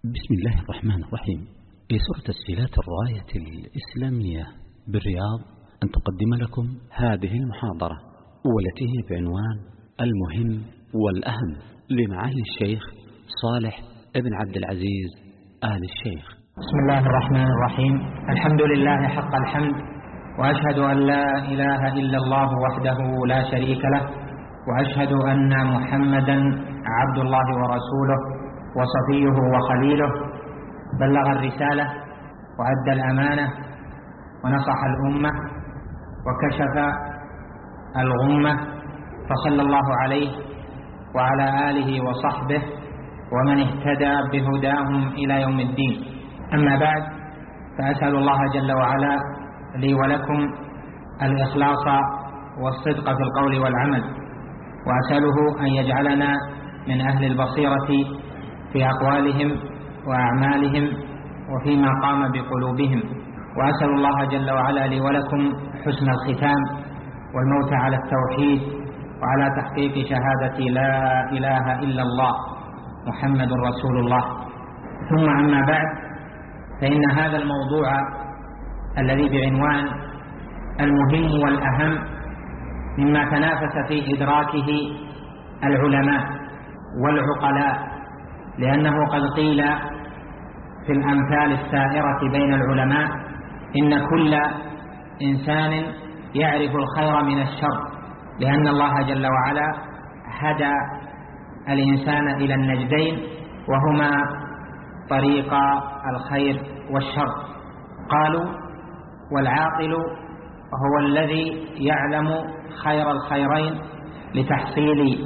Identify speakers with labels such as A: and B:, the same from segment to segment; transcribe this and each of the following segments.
A: بسم الله الرحمن الرحيم. يسر تسجيلات الراية الإسلامية بالرياض أن تقدم لكم هذه المحاضرة، والتي هي بعنوان المهم والأهم لمعالي الشيخ صالح ابن عبد العزيز آل الشيخ.
B: بسم الله الرحمن الرحيم. الحمد لله حق الحمد، وأشهد أن لا إله إلا الله وحده لا شريك له، وأشهد أن محمدا عبد الله ورسوله وصفيه وخليله، بلغ الرسالة وأدى الأمانة ونصح الأمة وكشف الغمة، فصلى الله عليه وعلى آله وصحبه ومن اهتدى بهداهم إلى يوم الدين. أما بعد، فأسأل الله جل وعلا لي ولكم الإخلاص والصدق في القول والعمل، وأسأله أن يجعلنا من أهل البصيرة في أقوالهم وأعمالهم وفيما قام بقلوبهم، وأسأل الله جل وعلا لي ولكم حسن الختام والموت على التوحيد وعلى تحقيق شهادة لا إله إلا الله محمد رسول الله. ثم أما بعد، فإن هذا الموضوع الذي بعنوان المهم والأهم مما تنافس في إدراكه العلماء والعقلاء، لأنه قد قيل في الأمثال السائرة بين العلماء إن كل إنسان يعرف الخير من الشر، لأن الله جل وعلا هدى الإنسان إلى النجدين، وهما طريق الخير والشر. قالوا: والعاقل هو الذي يعلم خير الخيرين لتحصيل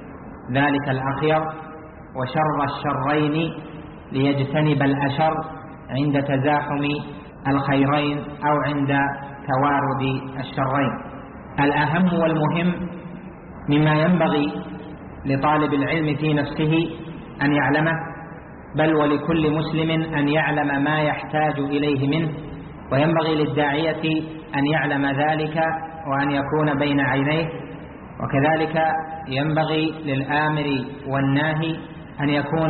B: ذلك الأخير، وشر الشرين ليجتنب الأشر عند تزاحم الخيرين أو عند توارد الشرين. الأهم والمهم مما ينبغي لطالب العلم في نفسه أن يعلمه، بل ولكل مسلم أن يعلم ما يحتاج إليه منه، وينبغي للداعية أن يعلم ذلك وأن يكون بين عينيه، وكذلك ينبغي للآمر والناهي أن يكون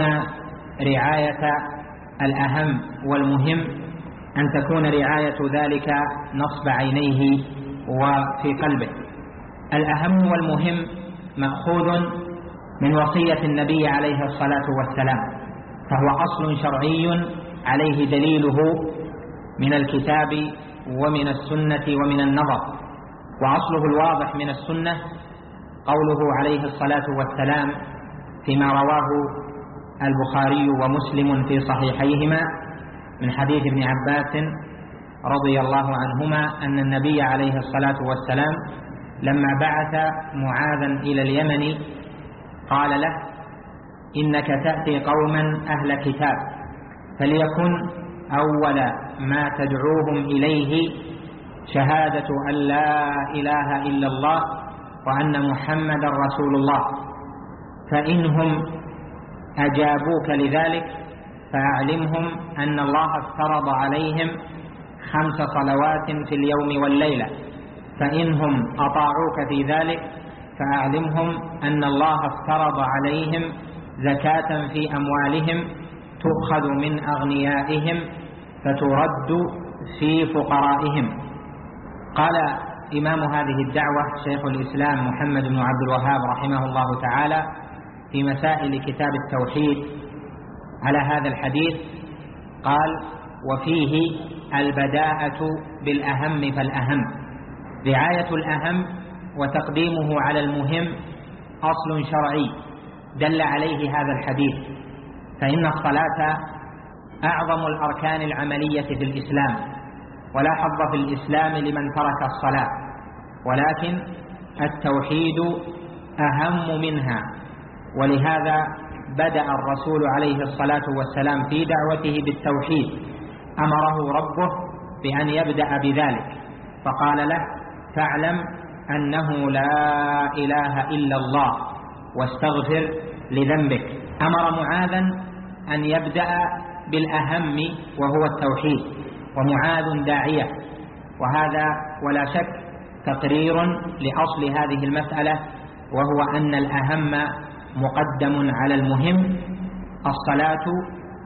B: رعاية الأهم والمهم، أن تكون رعاية ذلك نصب عينيه وفي قلبه. الأهم والمهم مأخوذ من وصية النبي عليه الصلاة والسلام، فهو أصل شرعي عليه دليله من الكتاب ومن السنة ومن النظر. وأصله الواضح من السنة قوله عليه الصلاة والسلام فيما رواه البخاري ومسلم في صحيحيهما من حديث ابن عباس رضي الله عنهما أن النبي عليه الصلاة والسلام لما بعث معاذا إلى اليمن قال له: إنك تأتي قوما أهل كتاب، فليكن أول ما تدعوهم إليه شهادة أن لا إله إلا الله وأن محمدا رسول الله، فإنهم أجابوك لذلك فأعلمهم أن الله افترض عليهم 5 صلوات في اليوم والليلة، فإنهم أطاعوك في ذلك فأعلمهم أن الله افترض عليهم زكاة في أموالهم تؤخذ من أغنيائهم فترد في فقرائهم. قال إمام هذه الدعوة شيخ الإسلام محمد بن عبد الوهاب رحمه الله تعالى في مسائل كتاب التوحيد على هذا الحديث، قال: وفيه البداءة بالأهم فالأهم. رعاية الأهم وتقديمه على المهم أصل شرعي دل عليه هذا الحديث، فإن الصلاة أعظم الأركان العملية في الإسلام، ولا حظ في الإسلام لمن ترك الصلاة، ولكن التوحيد أهم منها، ولهذا بدأ الرسول عليه الصلاة والسلام في دعوته بالتوحيد، أمره ربه بأن يبدأ بذلك، فقال له: فاعلم أنه لا إله إلا الله واستغفر لذنبك. أمر معاذا أن يبدأ بالأهم وهو التوحيد، ومعاذ داعية، وهذا ولا شك تقرير لأصل هذه المسألة، وهو أن الأهم مقدم على المهم. الصلاة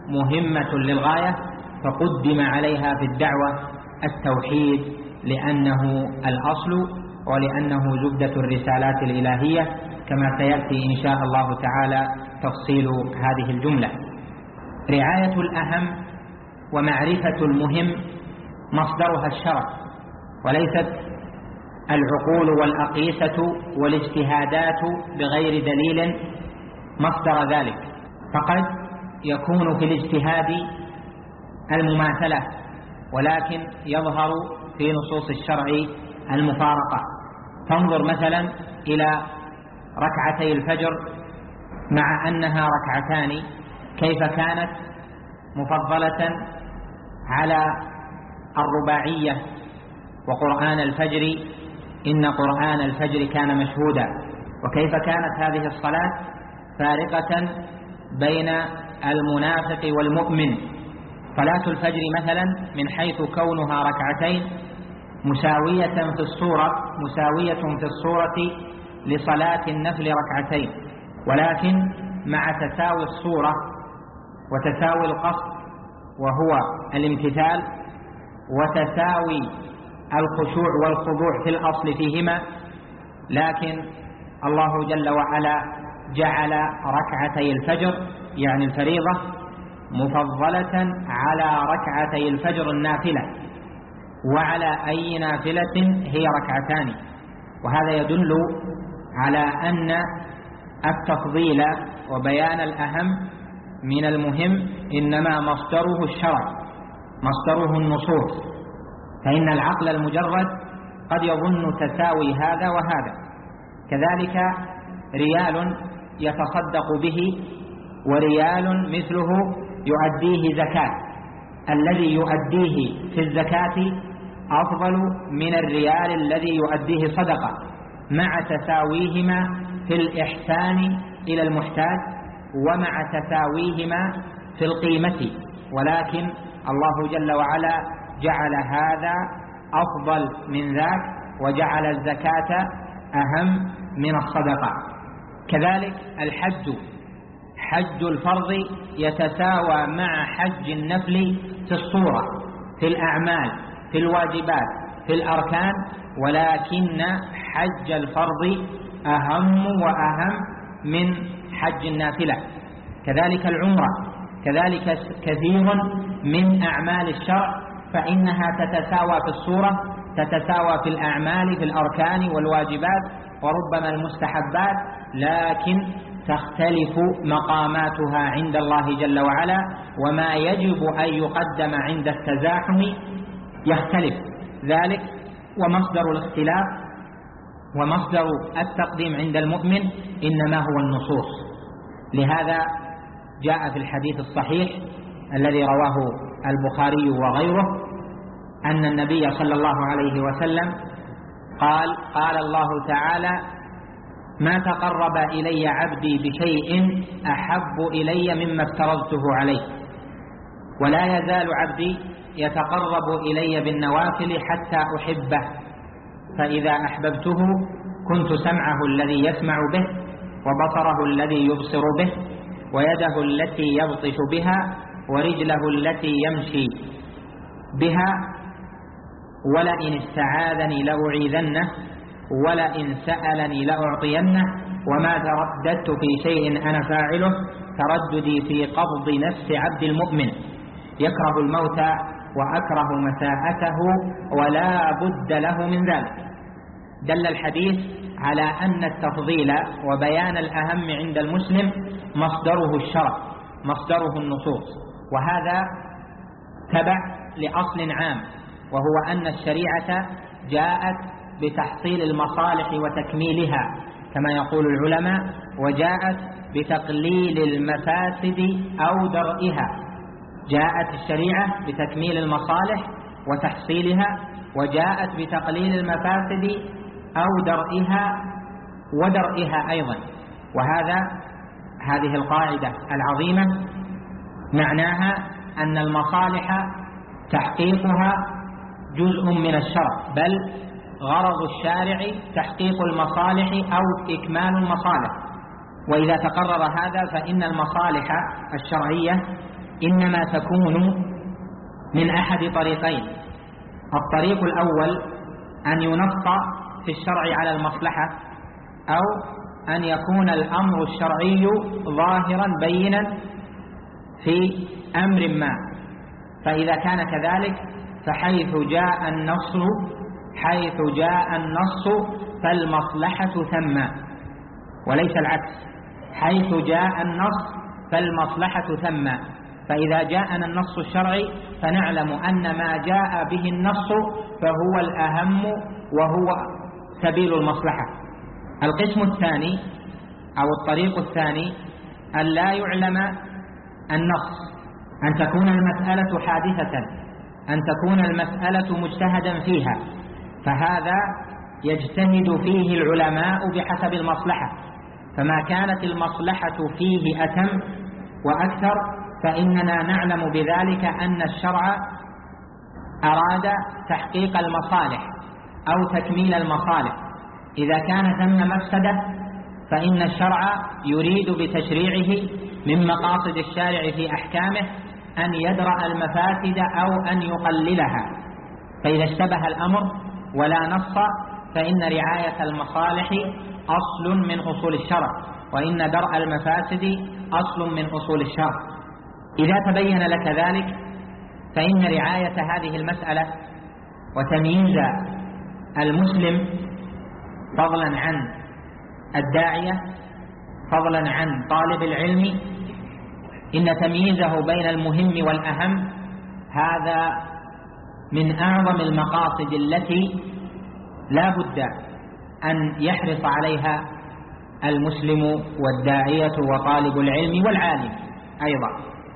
B: مهمة للغاية فقدم عليها في الدعوة التوحيد لأنه الأصل ولأنه زبدة الرسالات الإلهية، كما سيأتي إن شاء الله تعالى تفصيل هذه الجملة. رعاية الأهم ومعرفة المهم مصدرها الشرع، وليست العقول والأقيسة والاجتهادات بغير دليل مصدر ذلك. فقد يكون في الاجتهاد المماثلة، ولكن يظهر في نصوص الشرع المفارقة. فانظر مثلا إلى ركعتي الفجر مع أنها ركعتان كيف كانت مفضلة على الرباعية، وقرآن الفجر إن قرآن الفجر كان مشهودا، وكيف كانت هذه الصلاة فارقة بين المنافق والمؤمن. صلاة الفجر مثلا من حيث كونها ركعتين مساوية في الصورة لصلاة النفل ركعتين، ولكن مع تساوي الصورة وتساوي القصد وهو الامتثال وتساوي الخشوع والخضوع في الأصل فيهما، لكن الله جل وعلا جعل ركعتي الفجر يعني الفريضة مفضلة على ركعتي الفجر النافلة، وعلى أي نافلة هي ركعتان. وهذا يدل على أن التفضيل وبيان الأهم من المهم إنما مصدره الشرع، مصدره النصوص، فإن العقل المجرد قد يظن تساوي هذا وهذا. كذلك ريال يتصدق به وريال مثله يؤديه زكاة، الذي يؤديه في الزكاة أفضل من الريال الذي يؤديه صدقة، مع تساويهما في الإحسان إلى المحتاج ومع تساويهما في القيمة، ولكن الله جل وعلا جعل هذا أفضل من ذاك وجعل الزكاة أهم من الصدقة. كذلك الحج، حج الفرض يتساوى مع حج النفل في الصورة، في الأعمال، في الواجبات، في الأركان، ولكن حج الفرض أهم وأهم من حج النافلة. كذلك العمرة، كذلك كثير من أعمال الشرع فإنها تتساوى في الصورة، تتساوى في الأعمال، في الأركان والواجبات وربما المستحبات، لكن تختلف مقاماتها عند الله جل وعلا، وما يجب أن يقدم عند التزاحم يختلف ذلك. ومصدر الاختلاف ومصدر التقديم عند المؤمن إنما هو النصوص. لهذا جاء في الحديث الصحيح الذي رواه البخاري وغيره أن النبي صلى الله عليه وسلم قال الله تعالى: ما تقرب إلي عبدي بشيء أحب إلي مما افترضته عليه، ولا يزال عبدي يتقرب إلي بالنوافل حتى أحبه، فإذا أحببته كنت سمعه الذي يسمع به وبصره الذي يبصر به ويده التي يبطش بها ورجله التي يمشي بها، ولئن استعاذني لأعيذنه ولئن سألني لأعطينه، وما ترددت في شيء أنا فاعله ترددي في قبض نفس عبد المؤمن، يكره الموت وأكره مساءته ولا بد له من ذلك. دل الحديث على أن التفضيل وبيان الأهم عند المسلم مصدره الشرع، مصدره النصوص، وهذا تبع لأصل عام، وهو أن الشريعة جاءت بتحصيل المصالح وتكميلها كما يقول العلماء، وجاءت بتقليل المفاسد أو درئها. جاءت الشريعة بتكميل المصالح وتحصيلها، وجاءت بتقليل المفاسد أو درئها ودرئها أيضا. هذه القاعدة العظيمة معناها أن المصالح تحقيقها جزء من الشرع، بل غرض الشارع تحقيق المصالح أو إكمال المصالح. وإذا تقرر هذا فإن المصالح الشرعية إنما تكون من أحد طريقين. الطريق الأول أن ينص في الشرع على المصلحة، أو أن يكون الأمر الشرعي ظاهرا بينا في أمر ما، فإذا كان كذلك فحيث جاء النص فالمصلحة ثم، وليس العكس، حيث جاء النص فالمصلحة ثم. فإذا جاءنا النص الشرعي فنعلم أن ما جاء به النص فهو الأهم وهو سبيل المصلحة. القسم الثاني أو الطريق الثاني أن لا يعلم النص، أن تكون المسألة حادثة، أن تكون المسألة مجتهدا فيها، فهذا يجتهد فيه العلماء بحسب المصلحة، فما كانت المصلحة فيه أتم وأكثر فإننا نعلم بذلك أن الشرع أراد تحقيق المصالح أو تكميل المصالح. إذا كان ثم مفسدة فإن الشرع يريد بتشريعه من مقاصد الشارع في أحكامه أن يدرأ المفاسد أو أن يقللها. فإذا اشتبه الأمر ولا نص فإن رعاية المصالح أصل من أصول الشرع، وإن درء المفاسد أصل من أصول الشرع. إذا تبين لك ذلك فإن رعاية هذه المسألة وتمييز المسلم فضلا عن الداعية فضلا عن طالب العلم، إن تمييزه بين المهم والأهم هذا من أعظم المقاصد التي لا بد أن يحرص عليها المسلم والداعية وطالب العلم والعالم أيضا،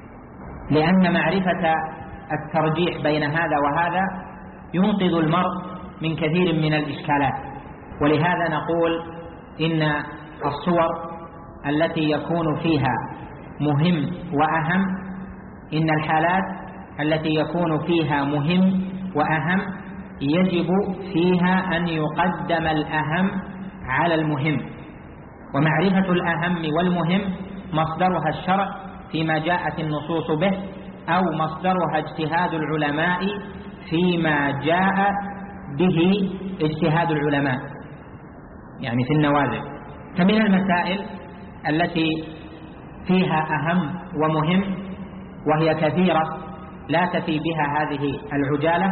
B: لأن معرفة الترجيح بين هذا وهذا ينقذ المرء من كثير من الإشكالات. ولهذا نقول إن الصور التي يكون فيها مهم وأهم، إن الحالات التي يكون فيها مهم وأهم يجب فيها أن يقدم الأهم على المهم، ومعرفة الأهم والمهم مصدرها الشرع فيما جاءت النصوص به، أو مصدرها اجتهاد العلماء فيما جاء به اجتهاد العلماء، يعني في النوازل. فمن المسائل التي فيها أهم ومهم وهي كثيرة لا تفي بها هذه العجالة،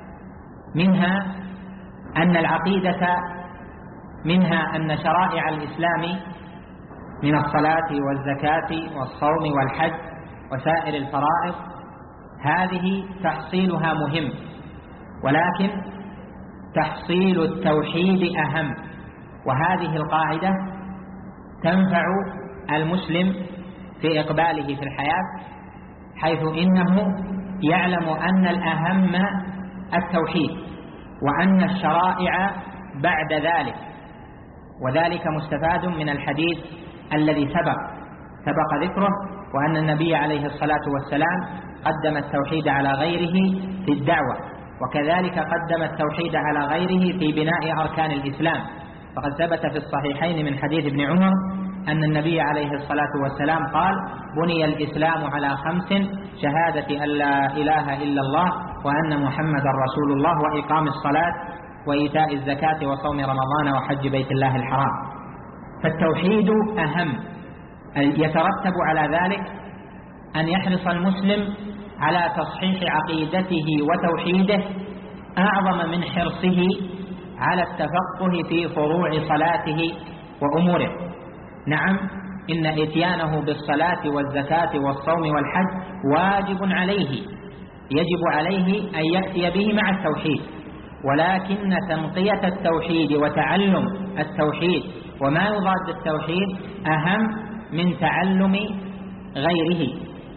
B: منها أن العقيدة، منها أن شرائع الإسلام من الصلاة والزكاة والصوم والحج وسائر الفرائض هذه تحصيلها مهم، ولكن تحصيل التوحيد أهم. وهذه القاعدة تنفع المسلم في إقباله في الحياة، حيث إنه يعلم أن الأهم التوحيد، وأن الشرائع بعد ذلك، وذلك مستفاد من الحديث الذي سبق ذكره، وأن النبي عليه الصلاة والسلام قدم التوحيد على غيره في الدعوة، وكذلك قدم التوحيد على غيره في بناء أركان الإسلام. فقد ثبت في الصحيحين من حديث ابن عمر أن النبي عليه الصلاة والسلام قال: بني الإسلام على 5: شهادة أن لا إله إلا الله وأن محمدا رسول الله وإقام الصلاة وإيتاء الزكاة وصوم رمضان وحج بيت الله الحرام. فالتوحيد أهم. يترتب على ذلك أن يحرص المسلم على تصحيح عقيدته وتوحيده أعظم من حرصه على التفقه في فروع صلاته وأموره. نعم، إن إتيانه بالصلاة والزكاة والصوم والحج واجب عليه، يجب عليه أن يأتي به مع التوحيد، ولكن تنقية التوحيد وتعلم التوحيد وما يضاد التوحيد أهم من تعلم غيره،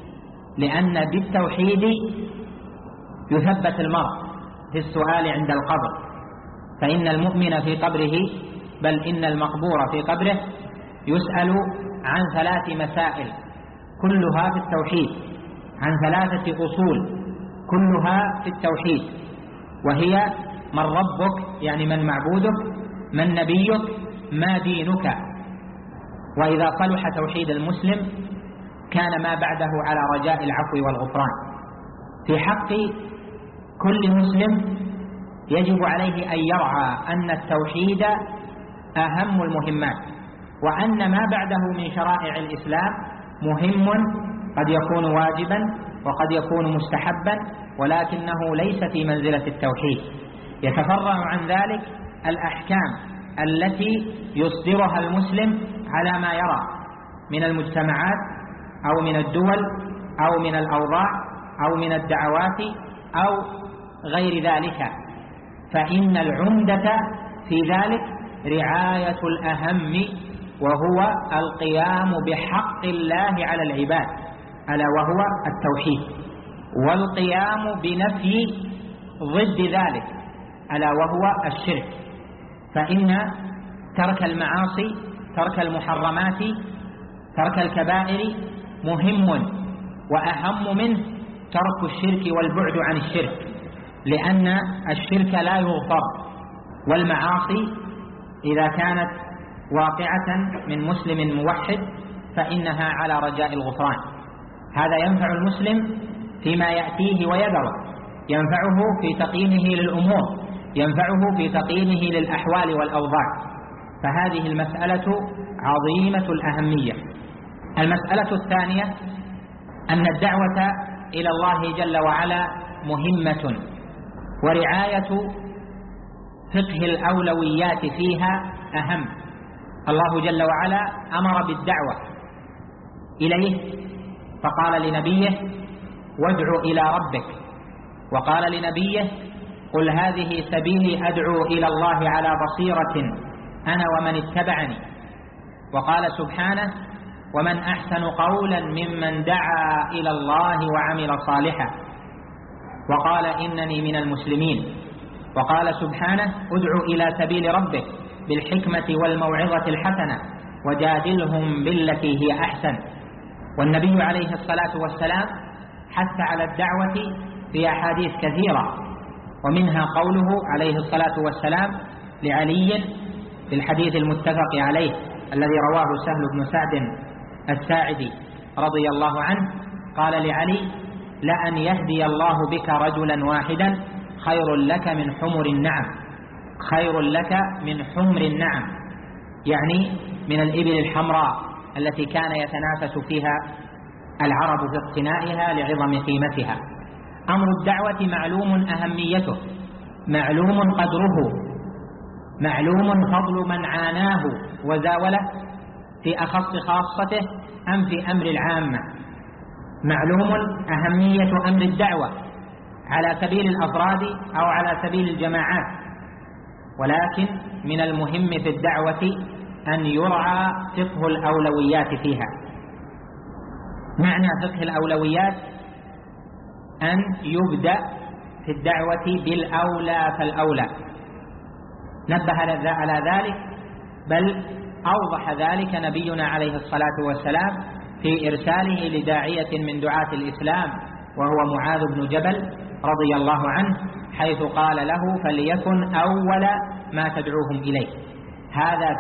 B: لأن بالتوحيد يثبت المرء في السؤال عند القبر، فإن المؤمن في قبره، بل إن المقبور في قبره يسأل عن 3 مسائل كلها في التوحيد، عن 3 أصول كلها في التوحيد، وهي: من ربك، يعني من معبودك، من نبيك، ما دينك. وإذا صلح توحيد المسلم كان ما بعده على رجاء العفو والغفران. في حق كل مسلم يجب عليه أن يرعى أن التوحيد أهم المهمات، وأن ما بعده من شرائع الإسلام مهم، قد يكون واجبا وقد يكون مستحبا، ولكنه ليس في منزلة التوحيد. يتفرع عن ذلك الأحكام التي يصدرها المسلم على ما يرى من المجتمعات أو من الدول أو من الأوضاع أو من الدعوات أو غير ذلك، فإن العمدة في ذلك رعاية الأهم، وهو القيام بحق الله على العباد، ألا وهو التوحيد، والقيام بنفي ضد ذلك ألا وهو الشرك. فإن ترك المعاصي، ترك المحرمات، ترك الكبائر مهم، وأهم منه ترك الشرك والبعد عن الشرك، لأن الشرك لا يغفر، والمعاصي إذا كانت واقعة من مسلم موحد فإنها على رجاء الغفران. هذا ينفع المسلم فيما يأتيه ويذره، ينفعه في تقييمه للأمور، ينفعه في تقييمه للأحوال والأوضاع. فهذه المسألة عظيمة الأهمية. المسألة الثانية أن الدعوة إلى الله جل وعلا مهمة، ورعاية فقه الأولويات فيها أهم. الله جل وعلا أمر بالدعوة إليه، فقال لنبيه: وادع إلى ربك، وقال لنبيه: قل هذه سبيلي أدعو إلى الله على بصيرة أنا ومن اتبعني. وقال سبحانه: ومن أحسن قولا ممن دعا إلى الله وعمل صالحا. وقال: إنني من المسلمين. وقال سبحانه: ادع إلى سبيل ربك بالحكمة والموعظة الحسنة وجادلهم بالتي هي أحسن. والنبي عليه الصلاة والسلام حث على الدعوة في أحاديث كثيرة، ومنها قوله عليه الصلاة والسلام لعلي في الحديث المتفق عليه الذي رواه سهل بن سعد الساعدي رضي الله عنه، قال لعلي: لأن يهدي الله بك رجلا واحدا خير لك من حمر النعم. خير لك من حمر النعم يعني من الإبل الحمراء التي كان يتنافس فيها العرب في اقتنائها لعظم قيمتها. أمر الدعوة معلوم أهميته، معلوم قدره، معلوم فضل من عاناه وزاوله في أخص خاصته أم في أمر العامة. معلوم أهمية أمر الدعوة على سبيل الأفراد أو على سبيل الجماعات، ولكن من المهم في الدعوة أن يرعى فقه الأولويات فيها. معنى فقه الأولويات أن يبدأ في الدعوة بالأولى فالأولى. نبه على ذلك، بل أوضح ذلك نبينا عليه الصلاة والسلام في إرساله لداعية من دعاة الإسلام وهو معاذ بن جبل رضي الله عنه، حيث قال له: فليكن أول ما تدعوهم إليه. هذا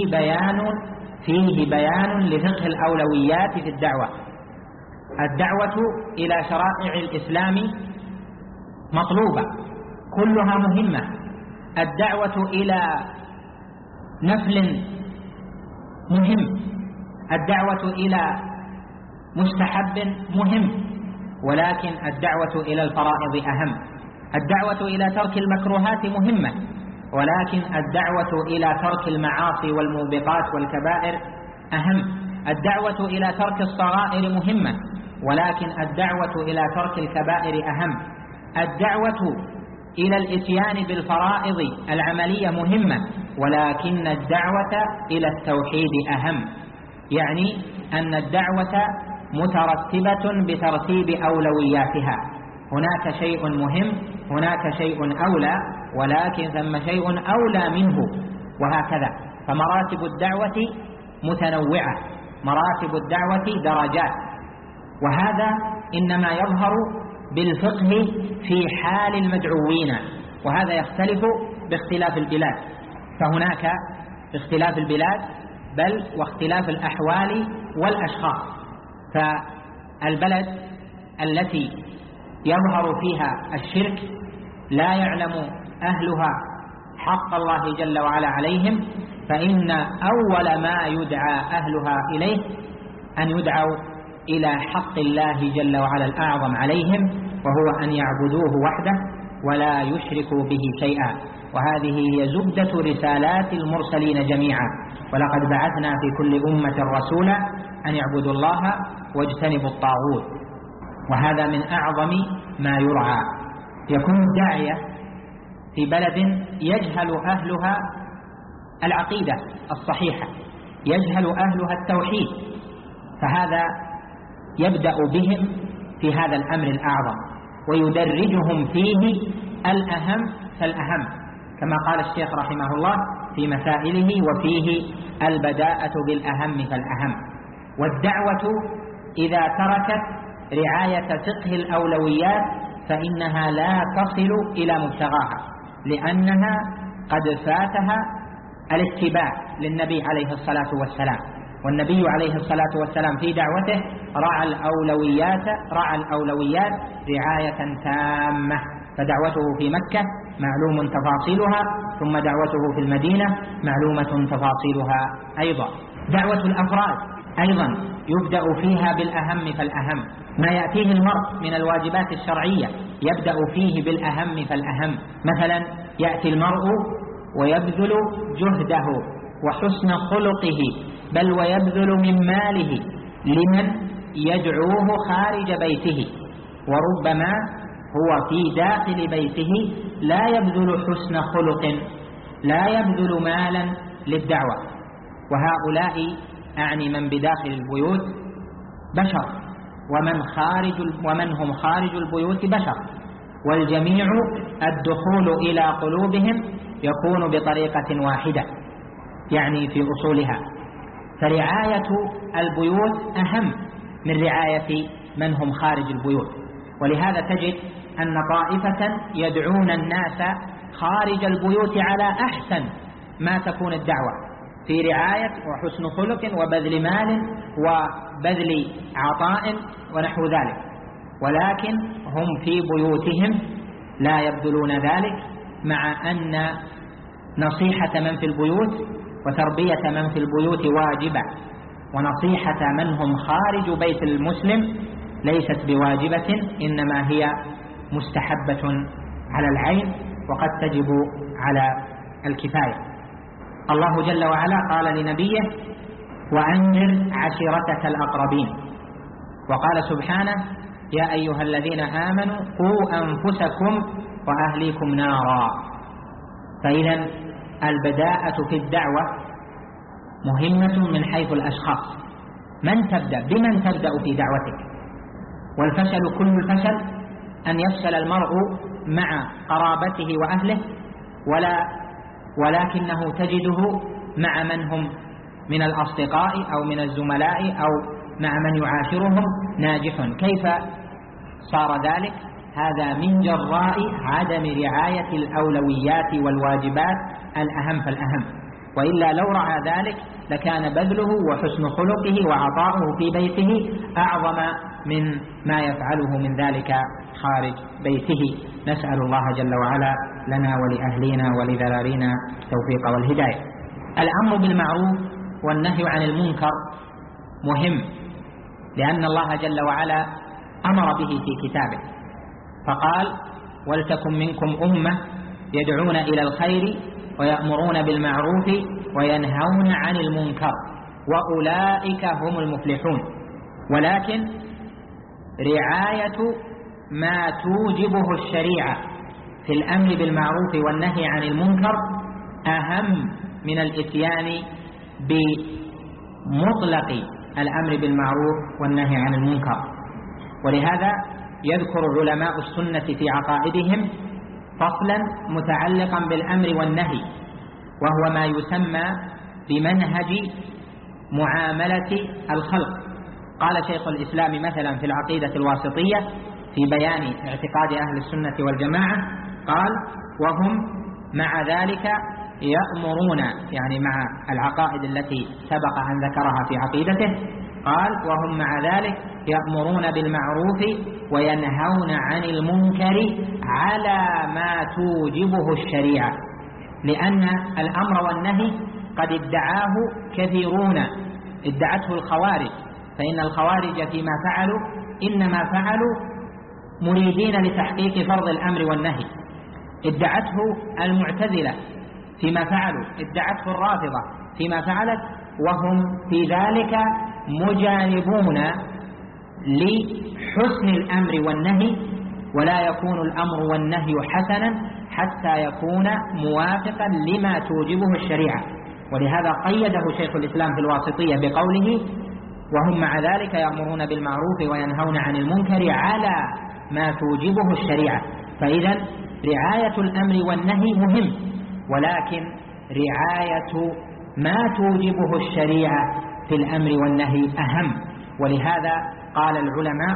B: فيه بيان لفقه الأولويات في الدعوة. الدعوة إلى شرائع الإسلام مطلوبة، كلها مهمة. الدعوة إلى نفل مهم، الدعوة إلى مستحب مهم، ولكن الدعوة إلى الفرائض أهم. الدعوة إلى ترك المكروهات مهمة، ولكن الدعوة إلى ترك المعاصي والموبقات والكبائر أهم. الدعوة إلى ترك الصغائر مهمة، ولكن الدعوة إلى ترك الكبائر أهم. الدعوة إلى الإتيان بالفرائض العملية مهمة، ولكن الدعوة إلى التوحيد أهم. يعني أن الدعوة مترتبة بترتيب أولوياتها. هناك شيء مهم، هناك شيء أولى، ولكن ثم شيء أولى منه، وهكذا. فمراتب الدعوة متنوعة، مراتب الدعوة درجات، وهذا إنما يظهر بالفقه في حال المدعوين، وهذا يختلف باختلاف البلاد. فهناك اختلاف البلاد بل واختلاف الأحوال والأشخاص. فالبلد التي يظهر فيها الشرك لا يعلم أهلها حق الله جل وعلا عليهم، فإن أول ما يدعى أهلها إليه أن يدعوا إلى حق الله جل وعلا الأعظم عليهم، وهو أن يعبدوه وحده ولا يشركوا به شيئا. وهذه هي زبدة رسالات المرسلين جميعا: ولقد بعثنا في كل أمة رسولا أن يعبدوا الله واجتنبوا الطاغوت. وهذا من أعظم ما يرعى. يكون الداعية في بلد يجهل أهلها العقيدة الصحيحة، يجهل أهلها التوحيد، فهذا يبدأ بهم في هذا الأمر الأعظم ويدرجهم فيه الأهم فالأهم، كما قال الشيخ رحمه الله في مسائله: وفيه البداءة بالأهم فالأهم. والدعوة إذا تركت رعاية فقه الأولويات فإنها لا تصل إلى مبتغاها، لأنها قد فاتها الاتباع للنبي عليه الصلاة والسلام. والنبي عليه الصلاة والسلام في دعوته رعى الأولويات رعاية تامة، فدعوته في مكة معلوم تفاصيلها، ثم دعوته في المدينة معلومة تفاصيلها أيضا. دعوة الأفراد أيضا يبدأ فيها بالأهم فالأهم. ما يأتيه المرء من الواجبات الشرعية يبدأ فيه بالأهم فالأهم. مثلا يأتي المرء ويبذل جهده وحسن خلقه، بل ويبذل من ماله لمن يدعوه خارج بيته، وربما هو في داخل بيته لا يبذل حسن خلق، لا يبذل مالا للدعوة. وهؤلاء أعني من بداخل البيوت بشر، ومن هم خارج البيوت بشر، والجميع الدخول إلى قلوبهم يكون بطريقة واحدة، يعني في أصولها. فرعاية البيوت أهم من رعاية من هم خارج البيوت. ولهذا تجد أن طائفة يدعون الناس خارج البيوت على أحسن ما تكون الدعوة، في رعاية وحسن خلق وبذل مال وبذل عطاء ونحو ذلك، ولكن هم في بيوتهم لا يبذلون ذلك، مع أن نصيحة من في البيوت وتربية من في البيوت واجبة، ونصيحة من هم خارج بيت المسلم ليست بواجبة، إنما هي مستحبة على العين وقد تجب على الكفاية. الله جل وعلا قال لنبيه: وأنذر عشيرتك الأقربين. وقال سبحانه: يا أيها الذين آمنوا قوا أنفسكم وأهليكم نارا. فإذا البداءة في الدعوة مهمة من حيث الأشخاص. بمن تبدأ في دعوتك؟ والفشل كل الفشل أن يفشل المرء مع قرابته وأهله، ولكنه تجده مع من هم من الأصدقاء أو من الزملاء أو مع من يعاشرهم ناجح. كيف صار ذلك؟ هذا من جراء عدم رعاية الأولويات والواجبات الأهم فالأهم. وإلا لو رعى ذلك لكان بذله وحسن خلقه وعطاؤه في بيته أعظم من ما يفعله من ذلك خارج بيته. نسأل الله جل وعلا لنا ولأهلنا ولذرارينا التوفيق والهداية. الأمر بالمعروف والنهي عن المنكر مهم، لأن الله جل وعلا أمر به في كتابه، فقال: ولتكن منكم أمة يدعون إلى الخير ويأمرون بالمعروف وينهون عن المنكر وأولئك هم المفلحون. ولكن رعاية ما توجبه الشريعة في الأمر بالمعروف والنهي عن المنكر أهم من الإتيان بمطلق الأمر بالمعروف والنهي عن المنكر. ولهذا يذكر علماء السنة في عقائدهم فصلا متعلقا بالأمر والنهي، وهو ما يسمى بمنهج معاملة الخلق. قال شيخ الإسلام مثلا في العقيدة الواسطية في بيان اعتقاد أهل السنة والجماعة، قال: وهم مع ذلك يأمرون، يعني مع العقائد التي سبق أن ذكرها في عقيدته، قال وهم مع ذلك يأمرون بالمعروف وينهون عن المنكر على ما توجبه الشريعة، لأن الأمر والنهي قد ادعاه كثيرون، ادعته الخوارج، فإن الخوارج فيما فعلوا إنما فعلوا مريدين لتحقيق فرض الأمر والنهي، ادعته المعتزلة فيما فعلوا، ادعته الرافضة فيما فعلت، وهم في ذلك مجانبون لحسن الأمر والنهي، ولا يكون الأمر والنهي حسنا حتى يكون موافقا لما توجبه الشريعة. ولهذا قيده شيخ الإسلام في الواسطية بقوله وهم مع ذلك يأمرون بالمعروف وينهون عن المنكر على ما توجبه الشريعة. فإذا رعاية الأمر والنهي مهم، ولكن رعاية ما توجبه الشريعة في الأمر والنهي أهم. ولهذا قال العلماء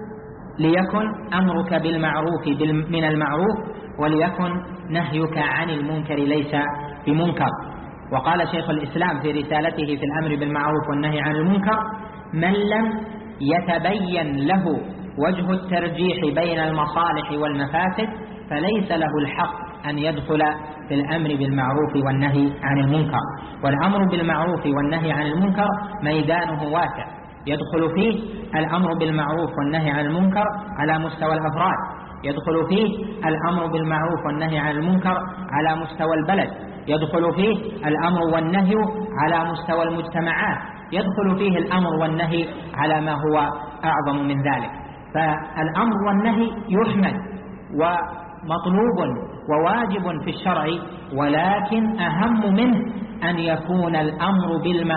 B: ليكن أمرك بالمعروف من المعروف، وليكن نهيك عن المنكر ليس بمنكر. وقال شيخ الإسلام في رسالته في الأمر بالمعروف والنهي عن المنكر من لم يتبين له وجه الترجيح بين المصالح والمفاسد فليس له الحق أن يدخل في الأمر بالمعروف والنهي عن المنكر. والأمر بالمعروف والنهي عن المنكر ميدانه واسع، يدخل فيه الأمر بالمعروف والنهي عن المنكر على مستوى الأفراد، يدخل فيه الأمر بالمعروف والنهي عن المنكر على مستوى البلد، يدخل فيه الأمر والنهي على مستوى المجتمعات، يدخل فيه الأمر والنهي على ما هو أعظم من ذلك. فالأمر والنهي يحمد ومطلوب وواجب في الشرع، ولكن أهم منه أن يكون الأمر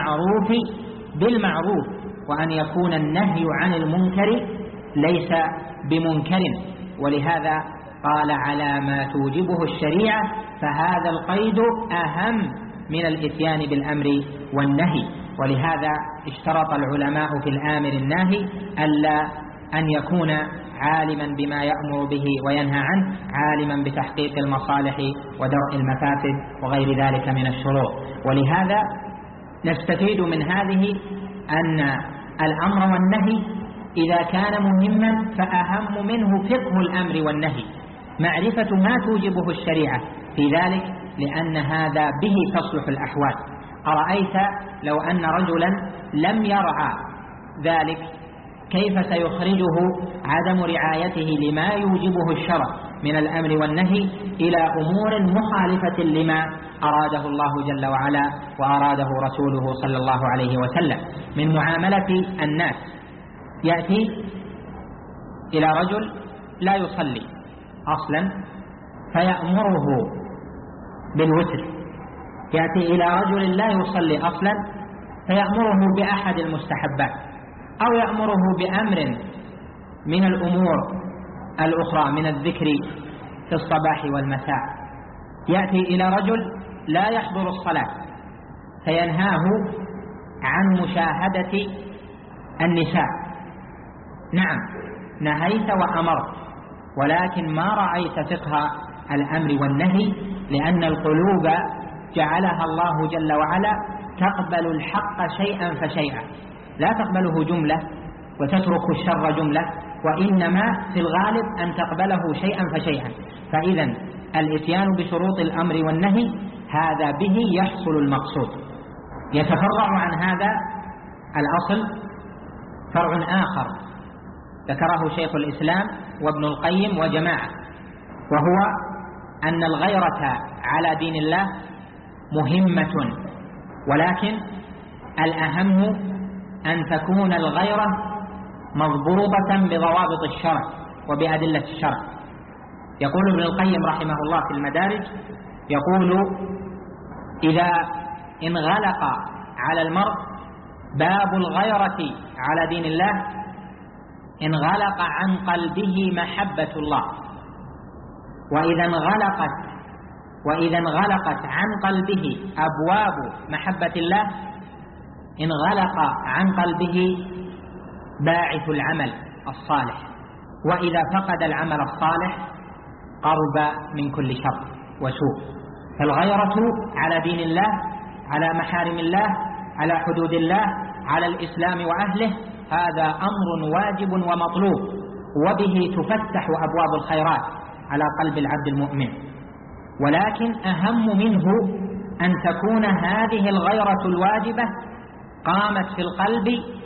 B: بالمعروف وأن يكون النهي عن المنكر ليس بمنكر. ولهذا قال على ما توجبه الشريعة، فهذا القيد أهم من الإتيان بالأمر والنهي. ولهذا اشترط العلماء في الآمر الناهي ألا أن يكون عالما بما يأمر به وينهى عنه، عالما بتحقيق المصالح ودرء المفاسد وغير ذلك من الشروط. ولهذا نستفيد من هذه أن الأمر والنهي إذا كان مهما فأهم منه فقه الأمر والنهي، معرفة ما توجبه الشريعة في ذلك، لأن هذا به تصلح الأحوال. أرأيت لو أن رجلا لم يرعى ذلك كيف سيخرجه عدم رعايته لما يوجبه الشرع من الأمر والنهي إلى أمور مخالفة لما أراده الله جل وعلا وأراده رسوله صلى الله عليه وسلم من معاملة الناس. يأتي إلى رجل لا يصلي أصلا فيأمره بالوتر، يأتي إلى رجل لا يصلي أصلا فيأمره بأحد المستحبات، أو يأمره بأمر من الأمور الأخرى من الذكر في الصباح والمساء. يأتي إلى رجل لا يحضر الصلاة فينهاه عن مشاهدة النساء. نعم نهيت وأمرت، ولكن ما رأيت فقه الأمر والنهي، لأن القلوب جعلها الله جل وعلا تقبل الحق شيئا فشيئا، لا تقبله جملة وتترك الشر جملة، وإنما في الغالب أن تقبله شيئا فشيئا. فإذا الإتيان بشروط الأمر والنهي هذا به يحصل المقصود. يتفرع عن هذا الأصل فرع آخر ذكره شيخ الإسلام وابن القيم وجماعة، وهو أن الغيرة على دين الله مهمة، ولكن الأهم أن تكون الغيرة مضبوطة بضوابط الشرع وبأدلة الشرع. يقول ابن القيم رحمه الله في المدارج، يقول إذا انغلق على المرء باب الغيرة على دين الله انغلق عن قلبه محبة الله، وإذا انغلقت عن قلبه أبواب محبة الله انغلق عن قلبه باعث العمل الصالح، وإذا فقد العمل الصالح قرب من كل شر وسوء. فالغيرة على دين الله، على محارم الله، على حدود الله، على الإسلام وأهله هذا أمر واجب ومطلوب، وبه تفتح أبواب الخيرات على قلب العبد المؤمن. ولكن أهم منه أن تكون هذه الغيرة الواجبة قامت في القلب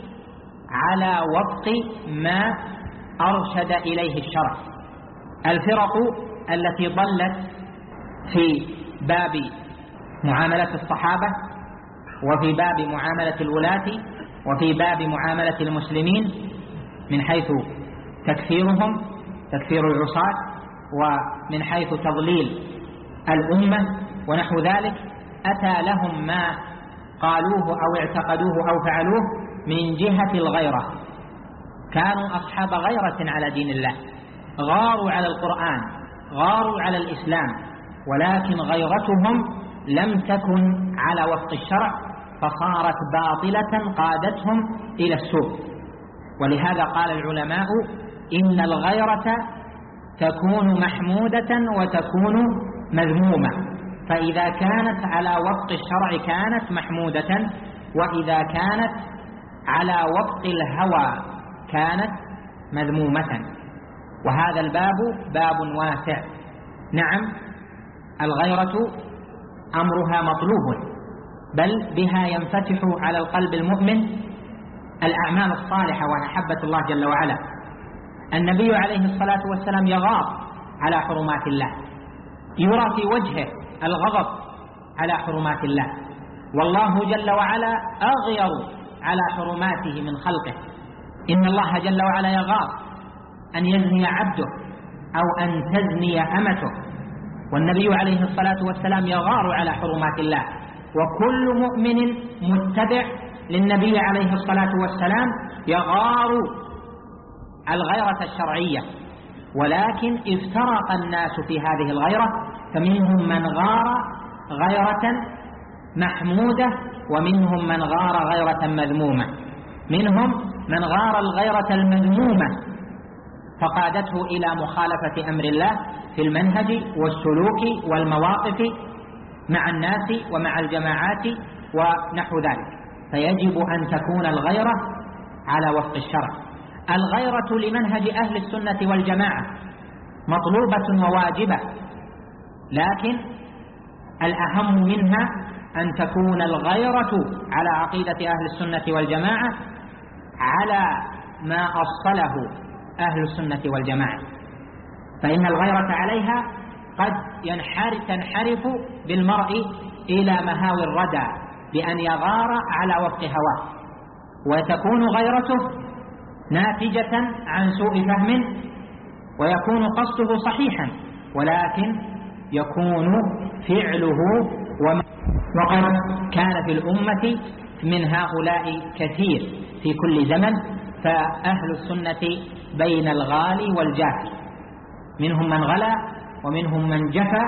B: على وفق ما أرشد إليه الشرع. الفرق التي ضلت في باب معاملة الصحابة، وفي باب معاملة الولاة، وفي باب معاملة المسلمين من حيث تكفيرهم، تكفير العصاة، ومن حيث تضليل الأمة ونحو ذلك، أتى لهم ما قالوه أو اعتقدوه أو فعلوه من جهة الغيرة. كانوا أصحاب غيرة على دين الله، غاروا على القرآن، غاروا على الإسلام، ولكن غيرتهم لم تكن على وفق الشرع، فصارت باطلة قادتهم إلى السوء. ولهذا قال العلماء إن الغيرة تكون محمودة وتكون مذمومة، فإذا كانت على وفق الشرع كانت محمودة، وإذا كانت على وفق الهوى كانت مذمومة. وهذا الباب باب واسع. نعم، الغيرة أمرها مطلوب، بل بها ينفتح على القلب المؤمن الأعمال الصالحة ومحبة الله جل وعلا. النبي عليه الصلاة والسلام يغار على حرمات الله، يرى في وجهه الغضب على حرمات الله، والله جل وعلا أغير على حرماته من خلقه. إن الله جل وعلا يغار أن يزني عبده أو أن تزني أمته، والنبي عليه الصلاة والسلام يغار على حرمات الله. وكل مؤمن متبع للنبي عليه الصلاة والسلام يغار الغيرة الشرعية، ولكن افترق الناس في هذه الغيرة، فمنهم من غار غيرة محمودة، ومنهم من غار غيرة مذمومة. منهم من غار الغيرة المذمومة فقادته إلى مخالفة أمر الله في المنهج والسلوك والمواقف مع الناس ومع الجماعات ونحو ذلك. فيجب أن تكون الغيرة على وفق الشرع. الغيرة لمنهج أهل السنة والجماعة مطلوبة وواجبة، لكن الأهم منها أن تكون الغيرة على عقيدة أهل السنة والجماعة على ما أصله أهل السنة والجماعة، فإن الغيرة عليها قد تنحرف بالمرء إلى مهاوي الردى بأن يغار على وفق هواه، وتكون غيرته ناتجة عن سوء فهم، ويكون قصده صحيحا، ولكن يكون فعله وقد كان في الأمة من هؤلاء كثير في كل زمن. فأهل السنة بين الغالي والجافي، منهم من غلا ومنهم من جفى،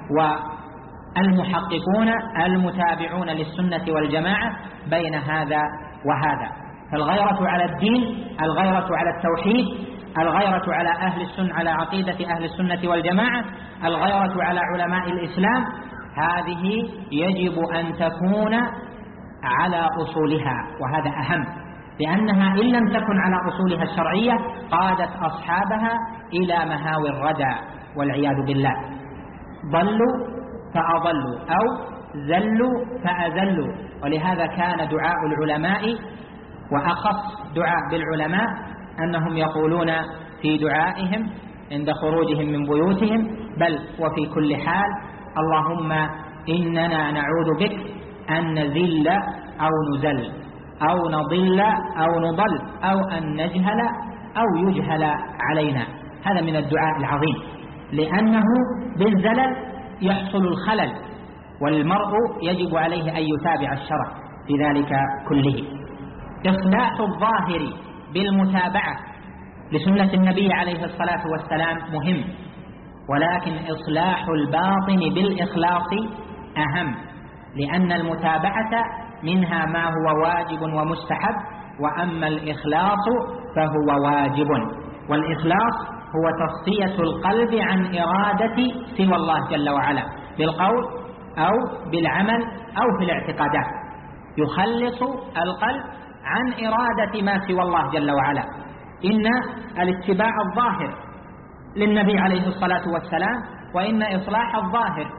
B: والمحققون المتابعون للسنة والجماعة بين هذا وهذا. فالغيرة على الدين، الغيرة على التوحيد، الغيرة على أهل السنة، على عقيدة أهل السنة والجماعة، الغيرة على علماء الإسلام، هذه يجب أن تكون على أصولها، وهذا أهم، لأنها إن لم تكن على أصولها الشرعية قادت أصحابها إلى مهاوي الردى والعياذ بالله. ضلوا فأضلوا أو زلوا فأزلوا. ولهذا كان دعاء العلماء، وأخص دعاء بالعلماء، أنهم يقولون في دعائهم عند خروجهم من بيوتهم بل وفي كل حال: اللهم إننا نعوذ بك أن نذل أو نزل أو نضل أو نضل أو أن نجهل أو يجهل علينا. هذا من الدعاء العظيم، لأنه بالزلل يحصل الخلل، والمرء يجب عليه أن يتابع الشرع في ذلك كله. إصلاح الظاهر بالمتابعة لسنة النبي عليه الصلاة والسلام مهم، ولكن إصلاح الباطن بالإخلاص أهم، لأن المتابعة منها ما هو واجب ومستحب، وأما الإخلاص فهو واجب. والإخلاص هو تصفية القلب عن إرادة سوى الله جل وعلا بالقول أو بالعمل أو في الاعتقادات. يخلص القلب عن إرادة ما سوى الله جل وعلا. إن الاتباع الظاهر للنبي عليه الصلاة والسلام وإن إصلاح الظاهر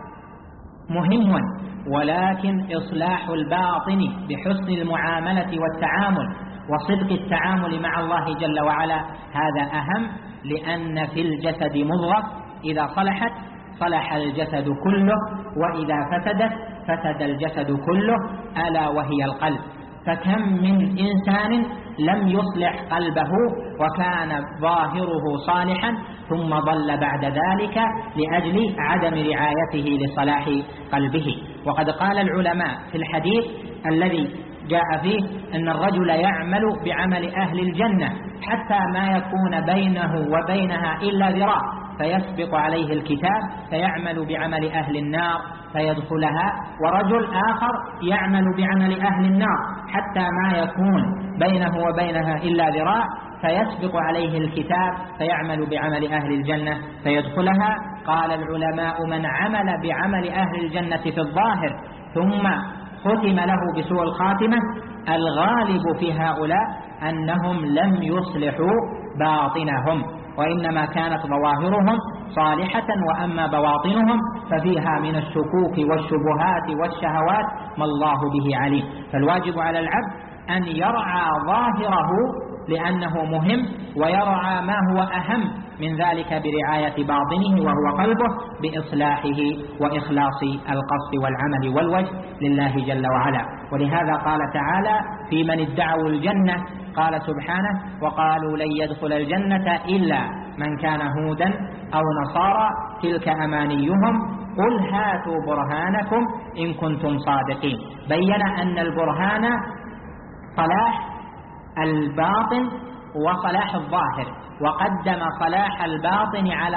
B: مهم، ولكن إصلاح الباطن بحسن المعاملة والتعامل وصدق التعامل مع الله جل وعلا هذا أهم، لأن في الجسد مضغة إذا صلحت صلح الجسد كله، وإذا فسدت فسد الجسد كله، ألا وهي القلب. فكم من إنسان لم يصلح قلبه وكان ظاهره صالحا ثم ضل بعد ذلك لأجل عدم رعايته لصلاح قلبه. وقد قال العلماء في الحديث الذي جاء فيه أن الرجل يعمل بعمل أهل الجنة حتى ما يكون بينه وبينها إلا ذراع فيسبق عليه الكتاب فيعمل بعمل أهل النار فيدخلها، ورجل آخر يعمل بعمل أهل النار حتى ما يكون بينه وبينها إلا ذراع فيسبق عليه الكتاب فيعمل بعمل أهل الجنة فيدخلها. قال العلماء: من عمل بعمل أهل الجنة في الظاهر ثم ختم له بسوء الخاتمة، الغالب في هؤلاء أنهم لم يصلحوا باطنهم، وإنما كانت ظواهرهم صالحة، وأما بواطنهم ففيها من الشكوك والشبهات والشهوات ما الله به عليم. فالواجب على العبد أن يرعى ظاهره لأنه مهم، ويرعى ما هو أهم من ذلك برعاية باطنه وهو قلبه بإصلاحه وإخلاص القصد والعمل والوجه لله جل وعلا. ولهذا قال تعالى في من ادعوا الجنة قال سبحانه: وقالوا لن يدخل الجنة إلا من كان هودا أو نصارى تلك أمانيهم قل هاتوا برهانكم إن كنتم صادقين. بين أن البرهان صلاح الباطن وصلاح الظاهر، وقدم صلاح الباطن على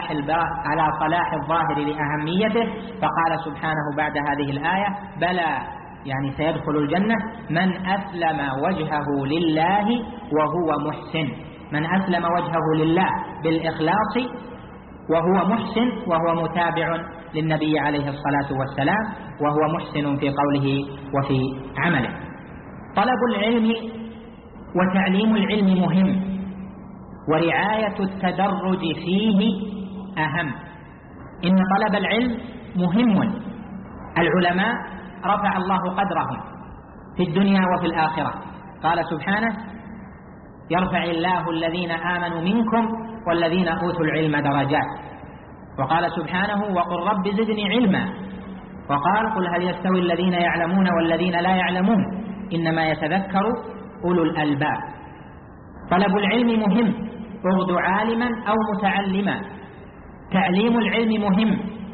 B: صلاح الظاهر لأهميته، فقال سبحانه بعد هذه الآية: بلى، يعني سيدخل الجنة من أسلم وجهه لله وهو محسن. من أسلم وجهه لله بالإخلاص وهو محسن وهو متابع للنبي عليه الصلاة والسلام وهو محسن في قوله وفي عمله. طلب العلم وتعليم العلم مهم، ورعاية التدرج فيه أهم. إن طلب العلم مهم. العلماء رفع الله قدرهم في الدنيا وفي الآخرة. قال سبحانه: يرفع الله الذين آمنوا منكم والذين أوتوا العلم درجات. وقال سبحانه: وقل رب زدني علما. وقال: قل هل يستوي الذين يعلمون والذين لا يعلمون إنما يتذكر أولو الألباب. طلب العلم مهم، اغد عالما أو متعلما. تعليم العلم مهم،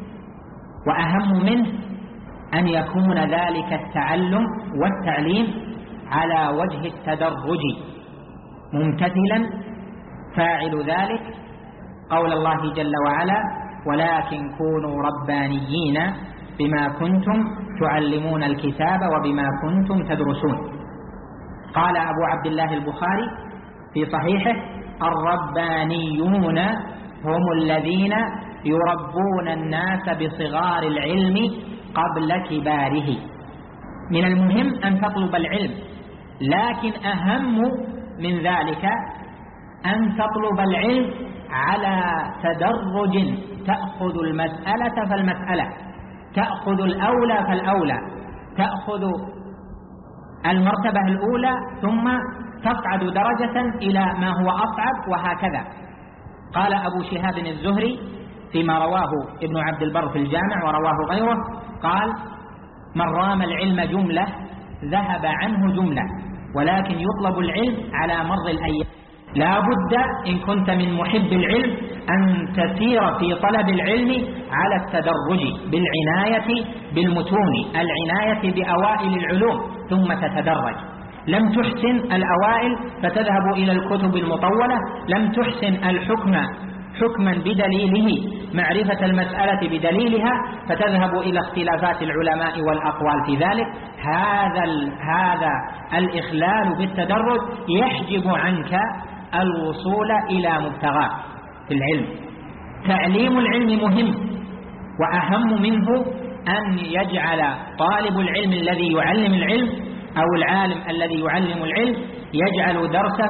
B: وأهم منه أن يكون ذلك التعلم والتعليم على وجه التدرج ممتثلا فاعل ذلك قول الله جل وعلا: ولكن كونوا ربانيين بما كنتم تعلمون الكتاب وبما كنتم تدرسون. قال أبو عبد الله البخاري في صحيحه: الربانيون هم الذين يربون الناس بصغار العلم قبل كباره. من المهم أن تطلب العلم، لكن أهم من ذلك أن تطلب العلم على تدرج، تأخذ المسألة فالمسألة، تأخذ الأولى فالأولى، تأخذ المرتبة الأولى ثم تصعد درجة إلى ما هو أصعب، وهكذا. قال أبو شهاب الزهري فيما رواه ابن عبد البر في الجامع ورواه غيره، قال: من رام العلم جملة ذهب عنه جملة، ولكن يطلب العلم على مر الأيام. لا بد إن كنت من محب العلم أن تسير في طلب العلم على التدرج بالعناية بالمتون، العناية بأوائل العلوم ثم تتدرج. لم تحسن الأوائل فتذهب إلى الكتب المطولة، لم تحسن الحكم حكما بدليله، معرفة المسألة بدليلها، فتذهب إلى اختلافات العلماء والأقوال في ذلك. هذا الإخلال بالتدرج يحجب عنك الوصول إلى مبتغاه في العلم. تعليم العلم مهم، وأهم منه أن يجعل طالب العلم الذي يعلم العلم أو العالم الذي يعلم العلم يجعل درسه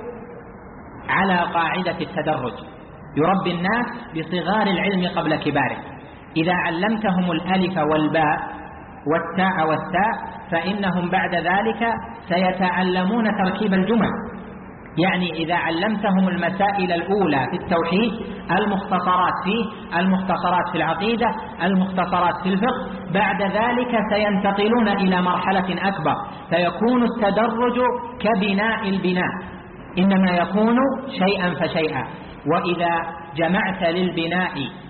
B: على قاعدة التدرج، يربي الناس بصغار العلم قبل كباره. إذا علمتهم الألف والباء والتاء والثاء فإنهم بعد ذلك سيتعلمون تركيب الجمل. يعني إذا علمتهم المسائل الأولى في التوحيد، المختصرات فيه، المختصرات في العقيدة، المختصرات في الفقه، بعد ذلك سينتقلون إلى مرحلة أكبر، فيكون التدرج كبناء البناء، إنما يكون شيئا فشيئا. وإذا جمعت للبناء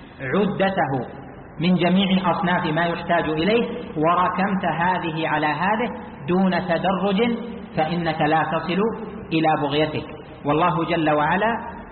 B: عدته من جميع أصناف ما يحتاج إليه وركمت هذه على هذه دون تدرج فإنك لا تصل إلى بغيتك. والله جل وعلا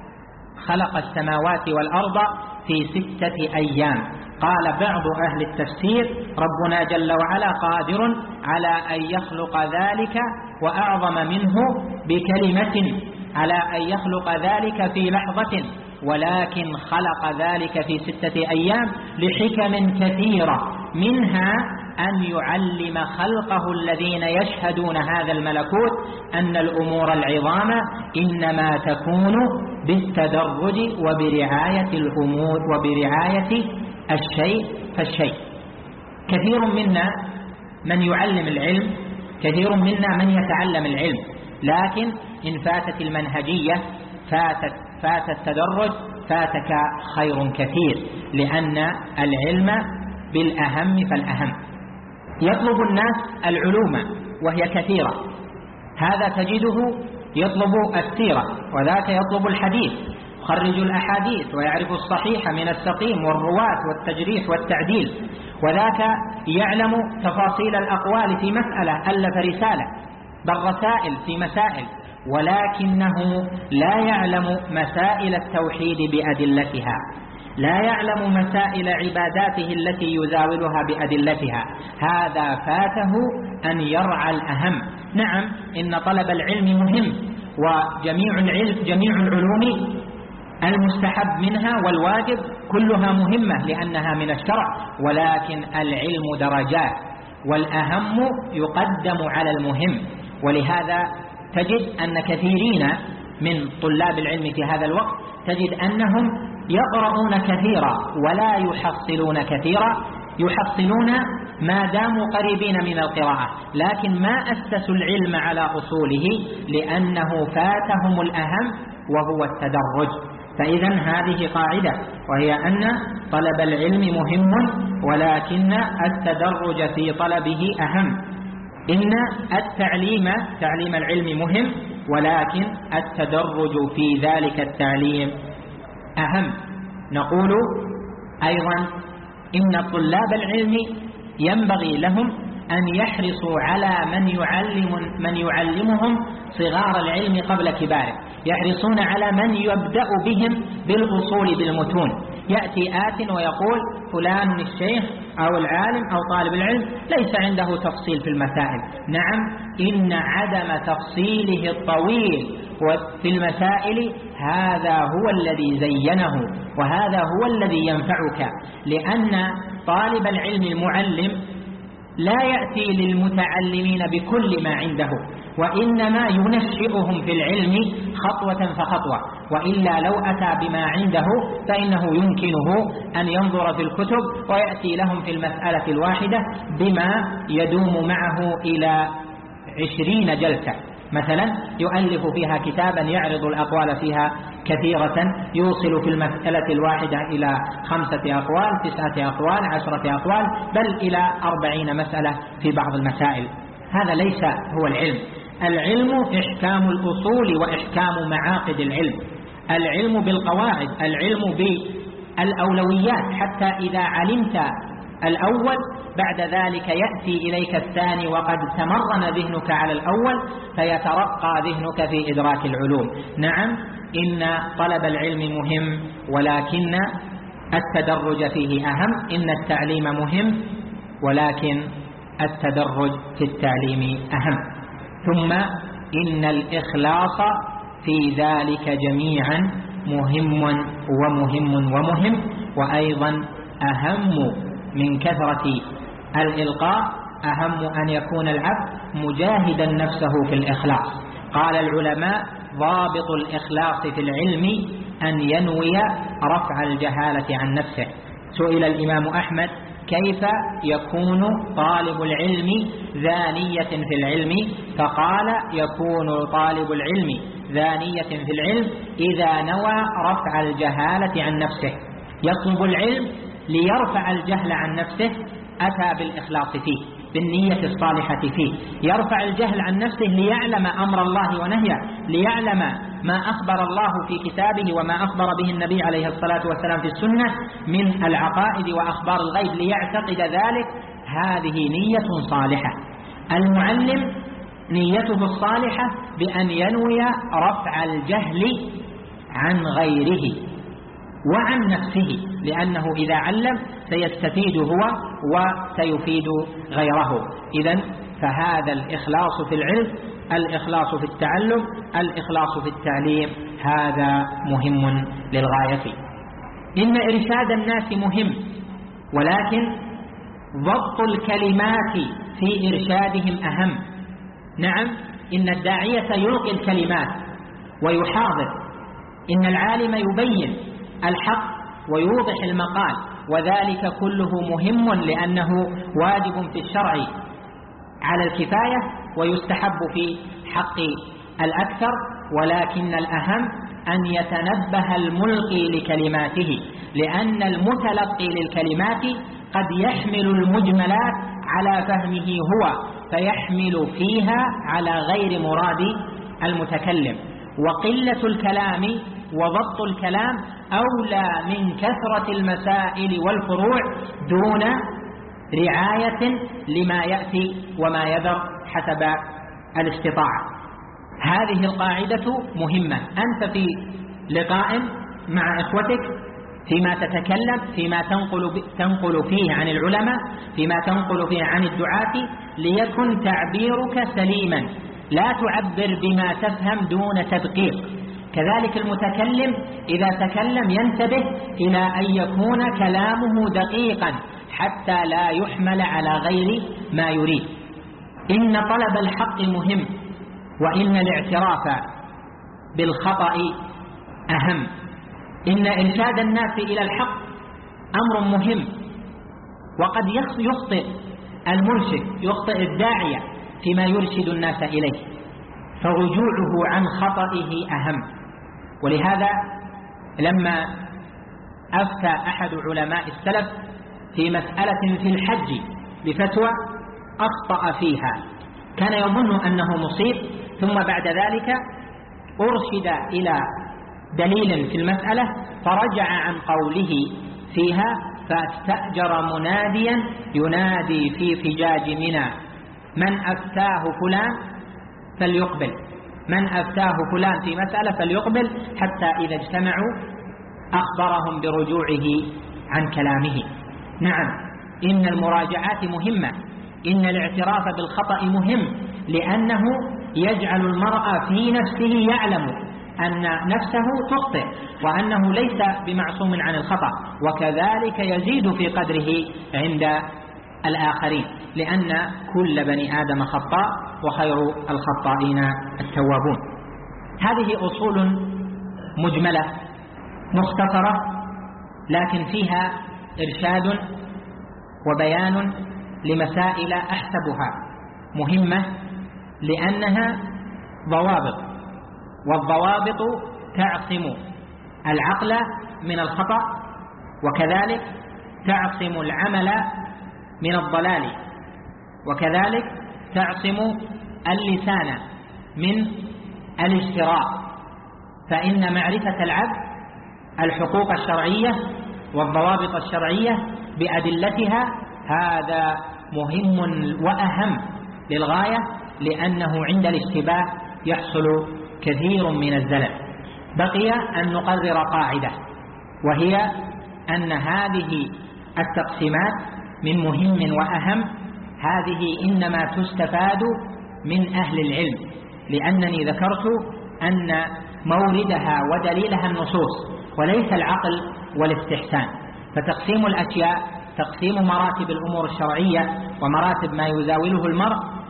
B: خلق السماوات والأرض في 6 أيام. قال بعض أهل التفسير ربنا جل وعلا قادر على أن يخلق ذلك وأعظم منه بكلمة، على أن يخلق ذلك في لحظة، ولكن خلق ذلك في 6 أيام لحكم كثيرة، منها أن يعلم خلقه الذين يشهدون هذا الملكوت أن الأمور العظام إنما تكون بالتدرج وبرعاية الأمور وبرعاية الشيء فالشيء. كثير منا من يعلم العلم، كثير منا من يتعلم العلم، لكن إن فاتت المنهجية فات التدرج فاتك خير كثير، لأن العلم بالأهم فالأهم. يطلب الناس العلوم وهي كثيرة، هذا تجده يطلب السيرة، وذاك يطلب الحديث، يخرج الأحاديث ويعرف الصحيح من السقيم والرواة والتجريح والتعديل، وذاك يعلم تفاصيل الأقوال في مسألة، ألف رسالة، بل رسائل في مسائل، ولكنه لا يعلم مسائل التوحيد بأدلتها، لا يعلم مسائل عباداته التي يزاولها بأدلتها. هذا فاته أن يرعى الأهم. نعم، إن طلب العلم مهم، وجميع العلوم المستحب منها والواجب كلها مهمة لأنها من الشرع، ولكن العلم درجات، والأهم يقدم على المهم. ولهذا تجد أن كثيرين من طلاب العلم في هذا الوقت تجد أنهم يقرؤون كثيرا ولا يحصلون كثيرا، يحصلون ما داموا قريبين من القراءة، لكن ما أسسوا العلم على أصوله لأنه فاتهم الأهم وهو التدرج. فإذا هذه قاعدة، وهي أن طلب العلم مهم ولكن التدرج في طلبه أهم. إن تعليم العلم مهم، ولكن التدرج في ذلك التعليم أهم. نقول أيضا إن طلاب العلم ينبغي لهم أن يحرصوا على من يعلمهم صغار العلم قبل كباره، يحرصون على من يبدأ بهم بالأصول بالمتون. يأتي آت ويقول فلان الشيخ أو العالم أو طالب العلم ليس عنده تفصيل في المسائل. نعم، إن عدم تفصيله الطويل في المسائل هذا هو الذي زينه، وهذا هو الذي ينفعك، لأن طالب العلم المعلم لا يأتي للمتعلمين بكل ما عنده، وإنما ينشئهم في العلم خطوة فخطوة، وإلا لو أتى بما عنده فإنه يمكنه أن ينظر في الكتب ويأتي لهم في المسألة الواحدة بما يدوم معه إلى 20 جلسة. مثلا يؤلف فيها كتابا يعرض الأقوال فيها كثيرة، يوصل في المسألة الواحدة إلى 5 أقوال، 9 أقوال، 10 أقوال، بل إلى 40 مسألة في بعض المسائل. هذا ليس هو العلم. العلم إحكام الأصول وإحكام معاقد العلم، العلم بالقواعد، العلم بالأولويات، حتى إذا علمت الأول بعد ذلك يأتي إليك الثاني وقد تمرن ذهنك على الأول فيترقى ذهنك في إدراك العلوم. نعم، إن طلب العلم مهم، ولكن التدرج فيه أهم. إن التعليم مهم، ولكن التدرج في التعليم أهم. ثم إن الإخلاص في ذلك جميعا مهم ومهم، وأيضا أهم من كثرة الإلقاء، أهم أن يكون العبد مجاهدا نفسه في الإخلاص. قال العلماء: ضابط الإخلاص في العلم أن ينوي رفع الجهالة عن نفسه. سئل الإمام أحمد: كيف يكون طالب العلم ذا نية في العلم؟ فقال: يكون طالب العلم ذا نية في العلم إذا نوى رفع الجهالة عن نفسه. يطلب العلم ليرفع الجهل عن نفسه، أتى بالإخلاص فيه، بالنية الصالحة فيه. يرفع الجهل عن نفسه ليعلم أمر الله ونهيه، ليعلم ما أخبر الله في كتابه وما أخبر به النبي عليه الصلاة والسلام في السنة من العقائد وأخبار الغيب، ليعتقد ذلك. هذه نية صالحة. المعلم نيته الصالحة بأن ينوي رفع الجهل عن غيره وعن نفسه، لأنه إذا علم سيستفيد هو وسيفيد غيره. إذن فهذا الإخلاص في العلم، الإخلاص في التعلم، الإخلاص في التعليم، هذا مهم للغاية. إن إرشاد الناس مهم، ولكن ضبط الكلمات في إرشادهم أهم. نعم، إن الداعية يلقي الكلمات ويحاضر، إن العالم يبين الحق ويوضح المقال، وذلك كله مهم لأنه واجب في الشرع على الكفاية ويستحب في حق الأكثر. ولكن الأهم أن يتنبه الملقي لكلماته، لأن المتلقي للكلمات قد يحمل المجملات على فهمه هو، فيحمل فيها على غير مراد المتكلم. وقلة الكلام وضبط الكلام أولى من كثرة المسائل والفروع دون رعاية لما يأتي وما يذر حسب الاستطاعة. هذه القاعدة مهمة. أنت في لقاء مع إخوتك، فيما تتكلم، فيما تنقل فيه عن العلماء، فيما تنقل فيه عن الدعاة، ليكن تعبيرك سليما، لا تعبر بما تفهم دون تدقيق. كذلك المتكلم إذا تكلم ينتبه إلى أن يكون كلامه دقيقا حتى لا يحمل على غير ما يريد. إن طلب الحق مهم، وإن الاعتراف بالخطأ أهم. إن إرشاد الناس إلى الحق أمر مهم، وقد يخطئ المرشد، يخطئ الداعية فيما يرشد الناس إليه، فرجوعه عن خطئه أهم. ولهذا لما أفتى أحد علماء السلف في مسألة في الحج بفتوى أخطأ فيها، كان يظن أنه مصيب، ثم بعد ذلك أرشد إلى دليل في المسألة فرجع عن قوله فيها، فاستأجر مناديا ينادي في فجاج منى: من أفتاه فلان فليقبل، من أفتاه فلان في مسألة فليقبل، حتى إذا اجتمعوا أخبرهم برجوعه عن كلامه. نعم، إن المراجعات مهمة، إن الاعتراف بالخطأ مهم، لأنه يجعل المرء في نفسه يعلم أن نفسه تخطئ وأنه ليس بمعصوم عن الخطأ، وكذلك يزيد في قدره عند الآخرين، لأن كل بني آدم خطاء وخير الخطائين التوابون. هذه أصول مجملة مختصرة، لكن فيها إرشاد وبيان لمسائل أحسبها مهمة، لأنها ضوابط، والضوابط تعصم العقل من الخطأ، وكذلك تعصم العمل من الضلال، وكذلك تعصم اللسان من الاجتراء. فإن معرفة العبد الحقوق الشرعية والضوابط الشرعية بأدلتها هذا مهم وأهم للغاية، لأنه عند الاشتباه يحصل كثير من الزلل. بقي أن نقرر قاعدة، وهي أن هذه التقسيمات من مهم وأهم هذه إنما تستفاد من أهل العلم، لأنني ذكرت أن موردها ودليلها النصوص وليس العقل والاستحسان. فتقسيم الأشياء، تقسيم مراتب الأمور الشرعية ومراتب ما يزاوله المرء،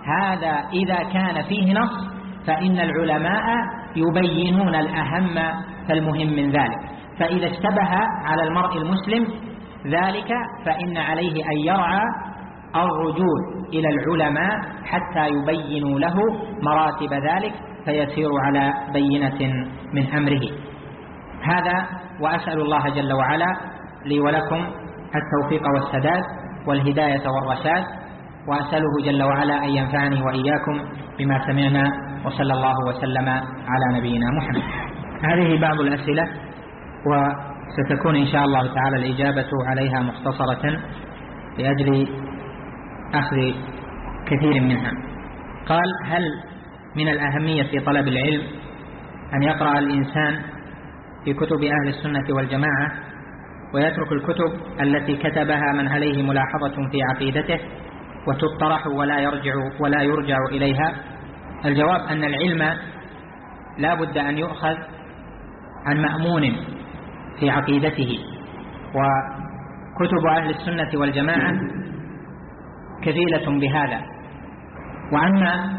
B: هذا إذا كان فيه نص فإن العلماء يبينون الأهم فالمهم من ذلك. فإذا اشتبه على المرء المسلم ذلك فإن عليه أن يرعى الرجوع إلى العلماء حتى يبينوا له مراتب ذلك فيسير على بينة من أمره. هذا، وأسأل الله جل وعلا لي ولكم التوفيق والسداد والهداية والرشاد، وأسأله جل وعلا أن ينفعني وإياكم بما سمعنا، وصلى الله وسلم على نبينا محمد. هذه بعض الأسئلة، وستكون إن شاء الله تعالى الإجابة عليها مختصرة لأجل أخذ كثير منها. قال: هل من الأهمية في طلب العلم أن يقرأ الإنسان في كتب أهل السنة والجماعة ويترك الكتب التي كتبها من عليه ملاحظة في عقيدته وتطرح ولا يرجع إليها؟ الجواب أن العلم لا بد أن يؤخذ عن مأمون في عقيدته، وكتب أهل السنة والجماعة كفيلة بهذا. وأما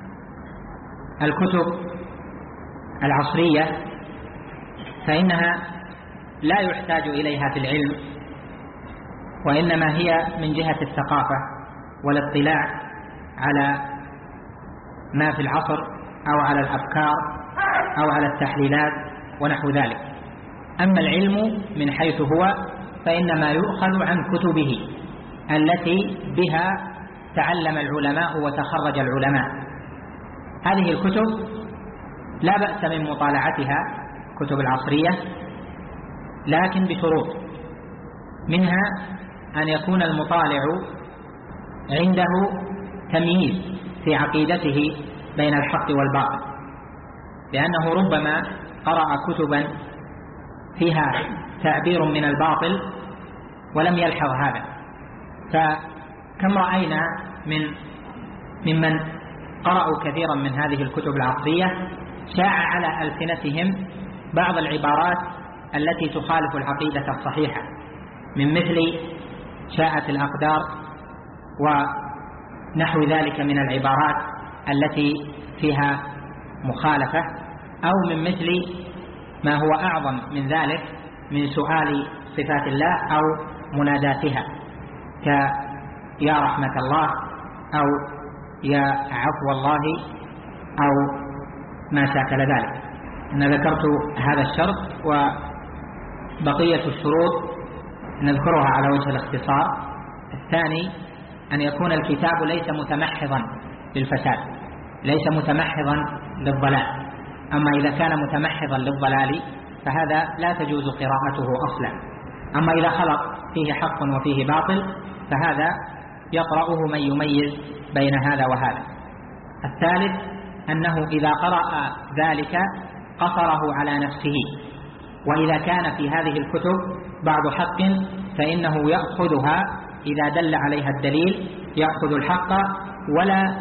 B: الكتب العصرية فإنها لا يحتاج إليها في العلم، وإنما هي من جهة الثقافة والاطلاع على ما في العصر أو على الأفكار أو على التحليلات ونحو ذلك. أما العلم من حيث هو فإنما يؤخذ عن كتبه التي بها تعلم العلماء وتخرج العلماء. هذه الكتب لا بأس من مطالعتها، كتب العصرية، لكن بشروط، منها أن يكون المطالع عنده تمييز في عقيدته بين الحق والباطل، لأنه ربما قرأ كتبا فيها تعبير من الباطل ولم يلحظ هذا. فكم رأينا ممن قرأوا كثيرا من هذه الكتب العصرية شاع على ألسنتهم بعض العبارات التي تخالف العقيدة الصحيحة، من مثل شاءت الأقدار ونحو ذلك من العبارات التي فيها مخالفة، أو من مثل ما هو أعظم من ذلك من سؤال صفات الله أو مناداتها، كيا رحمة الله أو يا عفو الله أو ما شاكل ذلك. أنا ذكرت هذا الشرط، وبقية الشروط نذكرها على وجه الاختصار. الثاني أن يكون الكتاب ليس متمحضا للفساد، ليس متمحضا للضلال. أما إذا كان متمحضا للضلال فهذا لا تجوز قراءته أصلا. أما إذا خلط فيه حق وفيه باطل فهذا يقرأه من يميز بين هذا وهذا. الثالث أنه إذا قرأ ذلك قصره على نفسه، وإذا كان في هذه الكتب بعض حق فإنه يأخذها إذا دل عليها الدليل، يأخذ الحق ولا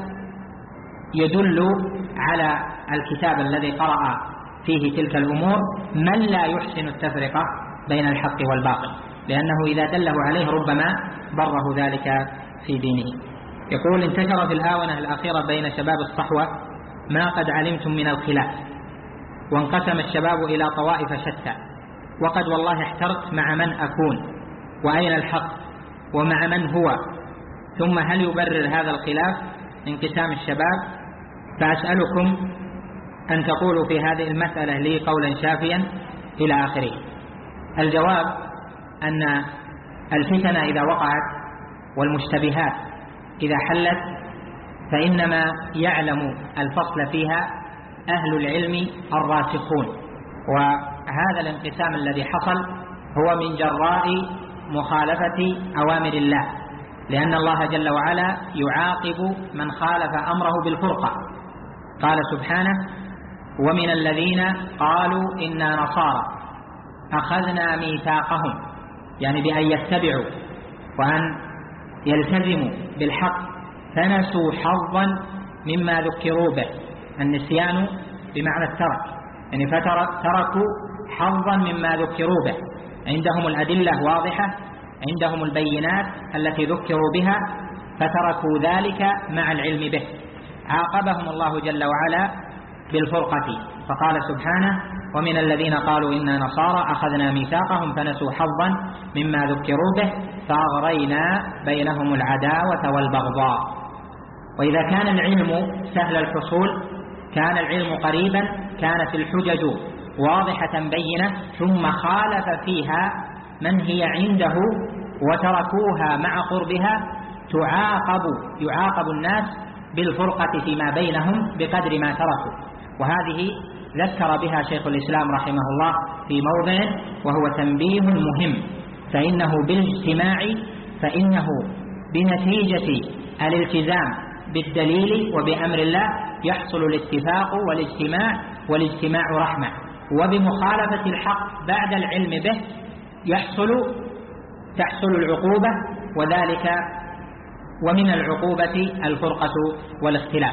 B: يدل على الكتاب الذي قرأ فيه تلك الأمور من لا يحسن التفرقة بين الحق والباطل، لأنه إذا دله عليه ربما ضره ذلك في دينه. يقول: انتشر في الآونة الأخيرة بين شباب الصحوة ما قد علمتم من الخلاف، وانقسم الشباب إلى طوائف شتى، وقد والله احترت مع من أكون وأين الحق ومع من هو، ثم هل يبرر هذا الخلاف انقسام الشباب؟ فأسألكم أن تقولوا في هذه المسألة لي قولا شافيا إلى آخره. الجواب أن الفتن إذا وقعت والمشتبهات إذا حلت فإنما يعلم الفصل فيها أهل العلم الراسخون، وهذا الانقسام الذي حصل هو من جراء مخالفة أوامر الله، لأن الله جل وعلا يعاقب من خالف أمره بالفرقة. قال سبحانه: ومن الذين قالوا إنا نصارى أخذنا ميثاقهم، يعني بأن يتبعوا وأن يلتزموا بالحق فنسوا حظا مما ذكروا به. النسيان بمعنى الترك، يعني فتركوا حظا مما ذكروا به. عندهم الأدلة واضحة، عندهم البينات التي ذكروا بها، فتركوا ذلك مع العلم به. عاقبهم الله جل وعلا بالفرقة، فقال سبحانه: ومن الذين قالوا إنا نصارى أخذنا ميثاقهم فنسوا حظا مما ذكروا به فأغرينا بينهم العداوة والبغضاء. وإذا كان العلم سهل الحصول، كان العلم قريبا، كانت الحجج واضحة بينة، ثم خالف فيها من هي عنده وتركوها مع قربها، يعاقب الناس بالفرقة فيما بينهم بقدر ما تركوا. وهذه ذكر بها شيخ الإسلام رحمه الله في موضع، وهو تنبيه مهم، فإنه بنتيجة الالتزام بالدليل وبأمر الله يحصل الاتفاق والاجتماع رحمة، وبمخالفة الحق بعد العلم به تحصل العقوبة، ومن العقوبة الفرقة والاختلاف.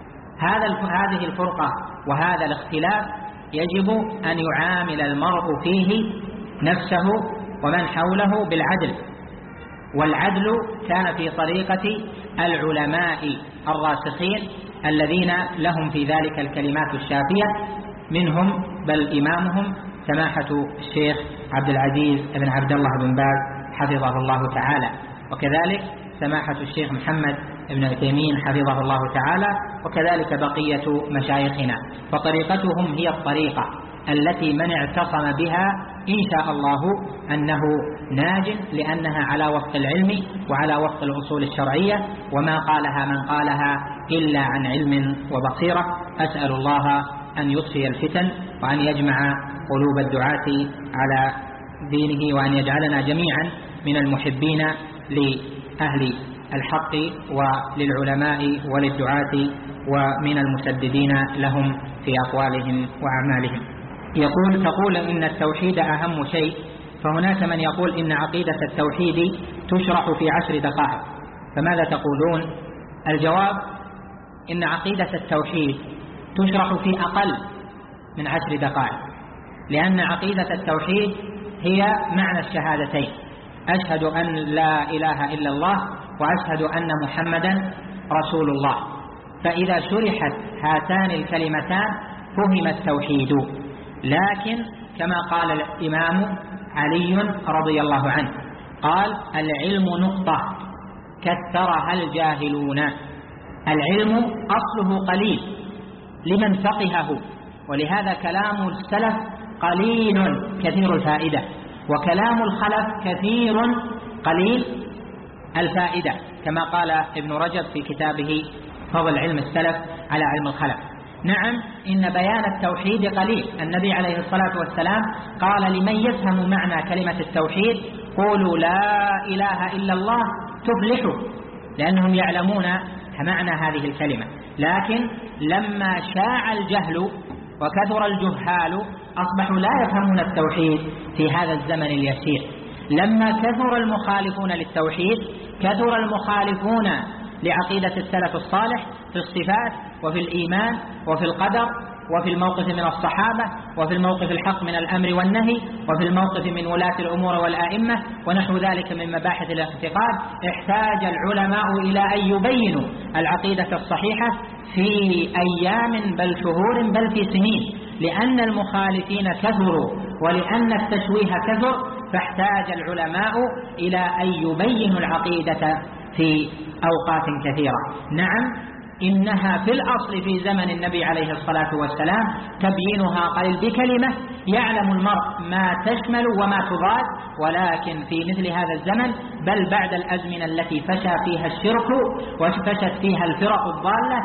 B: هذه الفرقة وهذا الاختلاف يجب أن يعامل المرء فيه نفسه ومن حوله بالعدل، والعدل كان في طريقة العلماء الراسخين الذين لهم في ذلك الكلمات الشافية، منهم بل إمامهم سماحة الشيخ عبد العزيز بن عبد الله بن باز حفظه الله تعالى، وكذلك سماحة الشيخ محمد بن عثيمين حفظه الله تعالى، وكذلك بقية مشايخنا. فطريقتهم هي الطريقة التي من اعتصم بها إن شاء الله أنه ناج، لأنها على وفق العلم وعلى وفق الأصول الشرعية، وما قالها من قالها إلا عن علم وبصيرة. أسأل الله أن يطفي الفتن وأن يجمع قلوب الدعاة على دينه، وأن يجعلنا جميعا من المحبين لأهل الحق وللعلماء وللدعاة ومن المسددين لهم في أقوالهم وأعمالهم. تقول إن التوحيد أهم شيء، فهناك من يقول إن عقيدة التوحيد تشرح في 10 دقائق، فماذا تقولون؟ الجواب: إن عقيدة التوحيد تشرح في أقل من 10 دقائق، لأن عقيدة التوحيد هي معنى الشهادتين: أشهد أن لا إله إلا الله وأشهد أن محمدا رسول الله. فإذا شرحت هاتان الكلمتان فهم التوحيد. لكن كما قال الإمام علي رضي الله عنه قال: العلم نقطة كثرها الجاهلون. العلم أصله قليل لمن فقهه، ولهذا كلام السلف قليل كثير الفائدة، وكلام الخلف كثير قليل الفائدة، كما قال ابن رجب في كتابه فضل علم السلف على علم الخلف. نعم، إن بيان التوحيد قليل. النبي عليه الصلاة والسلام قال: لمن يفهم معنى كلمة التوحيد قولوا لا إله إلا الله تفلحوا، لأنهم يعلمون معنى هذه الكلمة. لكن لما شاع الجهل وكثر الجهال أصبحوا لا يفهمون التوحيد في هذا الزمن اليسير. لما كثر المخالفون للتوحيد، كثر المخالفون لعقيدة السلف الصالح في الصفات وفي الإيمان وفي القدر وفي الموقف من الصحابة وفي الموقف الحق من الأمر والنهي وفي الموقف من ولاة الأمور والآئمة ونحو ذلك من مباحث الاعتقاد، احتاج العلماء إلى أن يبينوا العقيدة الصحيحة في أيام بل شهور بل في سنين، لأن المخالفين كثروا ولأن التشويه كثر، فاحتاج العلماء إلى أن يبينوا العقيدة في أوقات كثيرة. نعم، إنها في الأصل في زمن النبي عليه الصلاة والسلام تبيينها قليل بكلمة يعلم المرء ما تشمل وما تضاد، ولكن في مثل هذا الزمن بل بعد الأزمنة التي فشى فيها الشرك وفشت فيها الفرق الضالة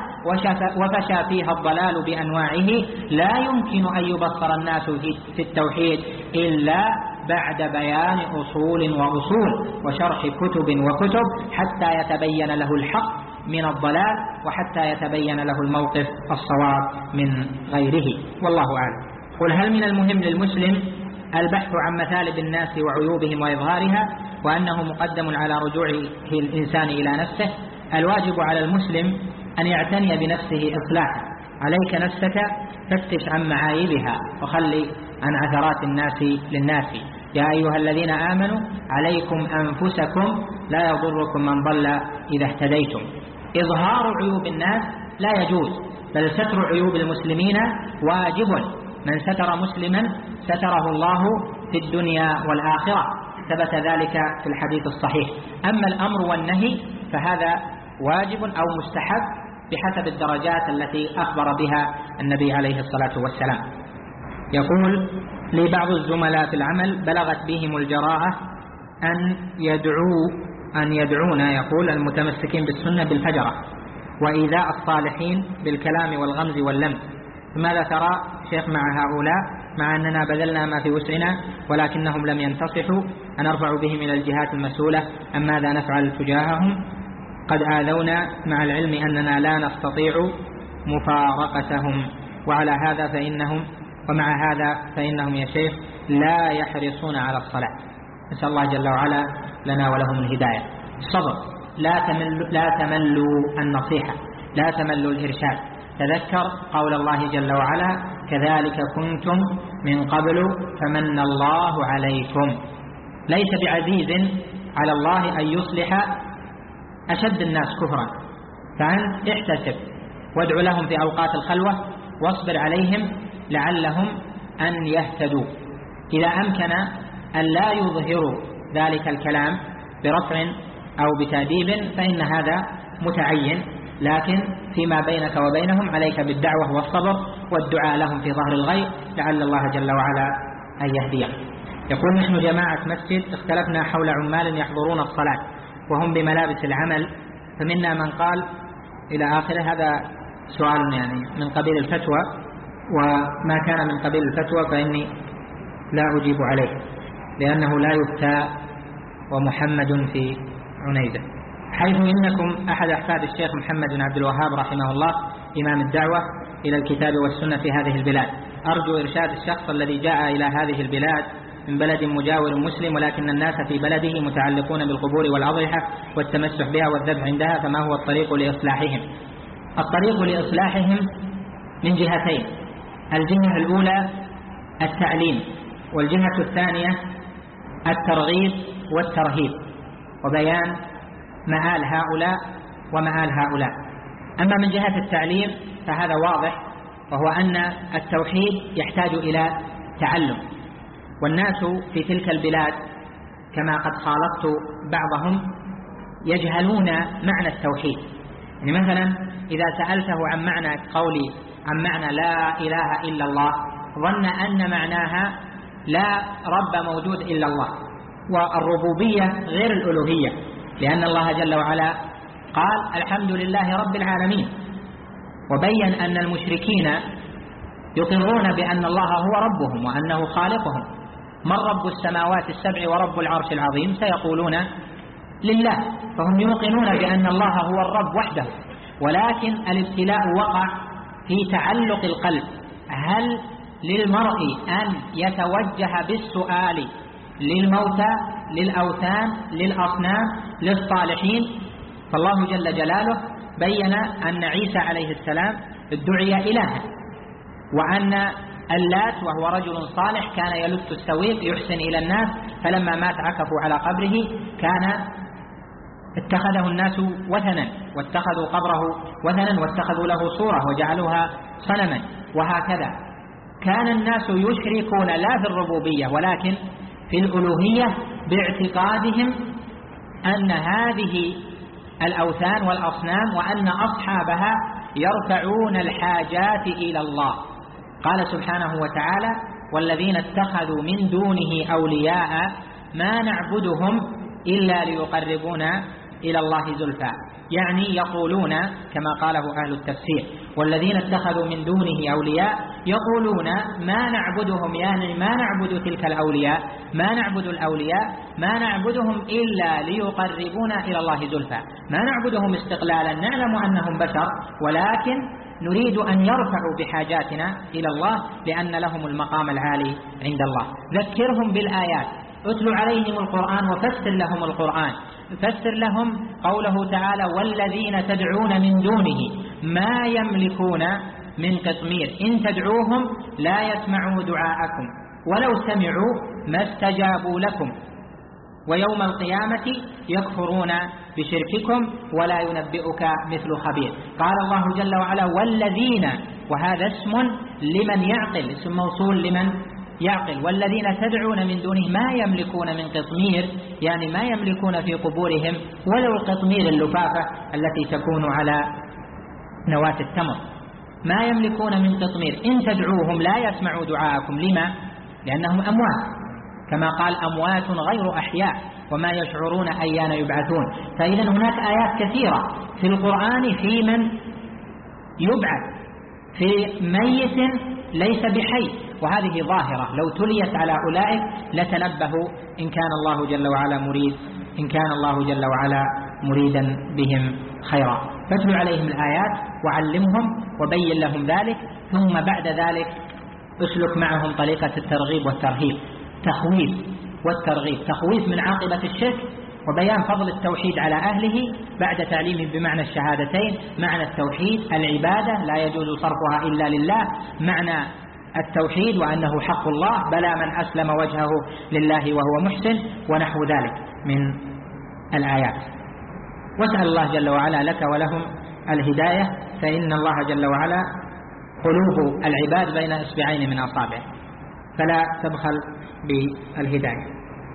B: وفشى فيها الضلال بأنواعه، لا يمكن أن يبصر الناس في التوحيد إلا بعد بيان أصول وأصول وشرح كتب وكتب حتى يتبين له الحق من الضلال وحتى يتبين له الموقف الصواب من غيره، والله أعلم. قل: هل من المهم للمسلم البحث عن مثالب الناس وعيوبهم وإظهارها، وأنه مقدم على رجوع الإنسان إلى نفسه؟ الواجب على المسلم أن يعتني بنفسه إصلاحا. عليك نفسك، فتش عن معايبها وخلي عن عثرات الناس للناس. يا أيها الذين آمنوا عليكم أنفسكم لا يضركم من ضل إذا اهتديتم. إظهار عيوب الناس لا يجوز، بل ستر عيوب المسلمين واجب. من ستر مسلما ستره الله في الدنيا والآخرة، ثبت ذلك في الحديث الصحيح. أما الأمر والنهي فهذا واجب أو مستحب بحسب الدرجات التي أخبر بها النبي عليه الصلاة والسلام. يقول لي بعض الزملاء في العمل بلغت بهم الجراءة أن يدعون يقول المتمسكين بالسنة بالفجرة وإيذاء الصالحين بالكلام والغمز واللمس، ماذا ترى شيخ مع هؤلاء مع أننا بذلنا ما في وسعنا ولكنهم لم ينتصحوا؟ أنرفع بهم إلى الجهات المسؤولة أم ماذا نفعل تجاههم؟ قد آذونا مع العلم أننا لا نستطيع مفارقتهم، ومع هذا فإنهم يا شيخ لا يحرصون على الصلاة. نسأل الله جل وعلا لنا ولهم الهداية. الصبر، لا تملوا النصيحة، لا تملوا الإرشاد. تذكر قول الله جل وعلا كذلك كنتم من قبل فمن الله عليكم. ليس بعزيز على الله أن يصلح أشد الناس كفرا، فأنت احتسب وادع لهم في أوقات الخلوة واصبر عليهم لعلهم أن يهتدوا. إذا أمكن أن لا يظهروا ذلك الكلام برفع أو بتأديب فإن هذا متعين، لكن فيما بينك وبينهم عليك بالدعوة والصبر والدعاء لهم في ظهر الغيب لعل الله جل وعلا أن يهديهم. يقول نحن جماعة مسجد اختلفنا حول عمال يحضرون الصلاة وهم بملابس العمل، فمنا من قال إلى آخره. هذا سؤال يعني من قبيل الفتوى، وما كان من قبيل الفتوى فإني لا أجيب عليه لأنه لا يفتى ومحمد في عنيزة. حيث إنكم أحد أحفاد الشيخ محمد بن عبد الوهاب رحمه الله إمام الدعوة إلى الكتاب والسنة في هذه البلاد، أرجو إرشاد الشخص الذي جاء إلى هذه البلاد من بلد مجاور مسلم ولكن الناس في بلده متعلقون بالقبور والأضرحة والتمسح بها والذبح عندها، فما هو الطريق لإصلاحهم؟ الطريق لإصلاحهم من جهتين: الجهة الأولى التعليم، والجهة الثانية الترغيب والترهيب وبيان مآل هؤلاء ومآل هؤلاء. أما من جهة التعليم فهذا واضح، وهو أن التوحيد يحتاج إلى تعلم، والناس في تلك البلاد كما قد خالطت بعضهم يجهلون معنى التوحيد. يعني مثلا إذا سألته عن معنى لا إله إلا الله ظن أن معناها لا رب موجود إلا الله، والربوبية غير الألوهية، لأن الله جل وعلا قال الحمد لله رب العالمين، وبين أن المشركين يقرون بأن الله هو ربهم وأنه خالقهم. من رب السماوات السبع ورب العرش العظيم؟ سيقولون لله، فهم يوقنون بأن الله هو الرب وحده، ولكن الابتلاء وقع في تعلق القلب. هل للمرء أن يتوجه بالسؤال للموتى، للأوثان، للأصنام، للصالحين؟ فالله جل جلاله بين أن عيسى عليه السلام ادعي إلها، وأن اللات وهو رجل صالح كان يلت السويق يحسن إلى الناس، فلما مات عكفوا على قبره اتخذه الناس وثنا، واتخذوا قبره وثنا، واتخذوا له صورة وجعلوها صنما. وهكذا كان الناس يشركون لا في الربوبية ولكن في الألوهية باعتقادهم أن هذه الأوثان والأصنام وأن أصحابها يرفعون الحاجات إلى الله. قال سبحانه وتعالى والذين اتخذوا من دونه أولياء ما نعبدهم إلا ليقربونا إلى الله زلفى، يعني يقولون كما قاله أهل التفسير والذين اتخذوا من دونه أولياء يقولون ما نعبدهم، يعني ما نعبد تلك الأولياء، ما نعبد الأولياء، ما نعبدهم إلا ليقربونا إلى الله زلفى، ما نعبدهم استقلالا، نعلم أنهم بشر ولكن نريد أن يرفعوا بحاجاتنا إلى الله لأن لهم المقام العالي عند الله. ذكرهم بالآيات، اتل عليهم القرآن وفسر لهم القرآن، فسر لهم قوله تعالى والذين تدعون من دونه ما يملكون من قطمير إن تدعوهم لا يسمعوا دعاءكم ولو سمعوا ما استجابوا لكم ويوم القيامة يكفرون بشرككم ولا ينبئك مثل خبير. قال الله جل وعلا والذين، وهذا اسم لمن يعقل، اسم موصول لمن يعقل. والذين تدعون من دونه ما يملكون من قطمير، يعني ما يملكون في قبورهم ولو القطمير اللفافة التي تكون على نواة التمر، ما يملكون من قطمير. إن تدعوهم لا يسمعوا دعاءكم. لما؟ لأنهم أموات، كما قال أموات غير أحياء وما يشعرون أيان يبعثون. فإذا هناك آيات كثيرة في القرآن في من يبعث، في ميت ليس بحي، وهذه ظاهرة لو تليت على أولئك لتنبهوا إن كان الله جل وعلا مريد، إن كان الله جل وعلا مريدا بهم خيرا. فاتل عليهم الآيات وعلمهم وبين لهم ذلك، ثم بعد ذلك اسلك معهم طريقة الترغيب والترهيب، تخويف والترغيب. تخويف من عاقبة الشرك وبيان فضل التوحيد على أهله بعد تعليمه بمعنى الشهادتين، معنى التوحيد العبادة لا يجوز صرفها إلا لله، معنى التوحيد وأنه حق الله، بلى من أسلم وجهه لله وهو محسن، ونحو ذلك من الآيات. واسأل الله جل وعلا لك ولهم الهداية، فإن الله جل وعلا قلوب العباد بين إصبعين من أصابعه، فلا تبخل بالهداية.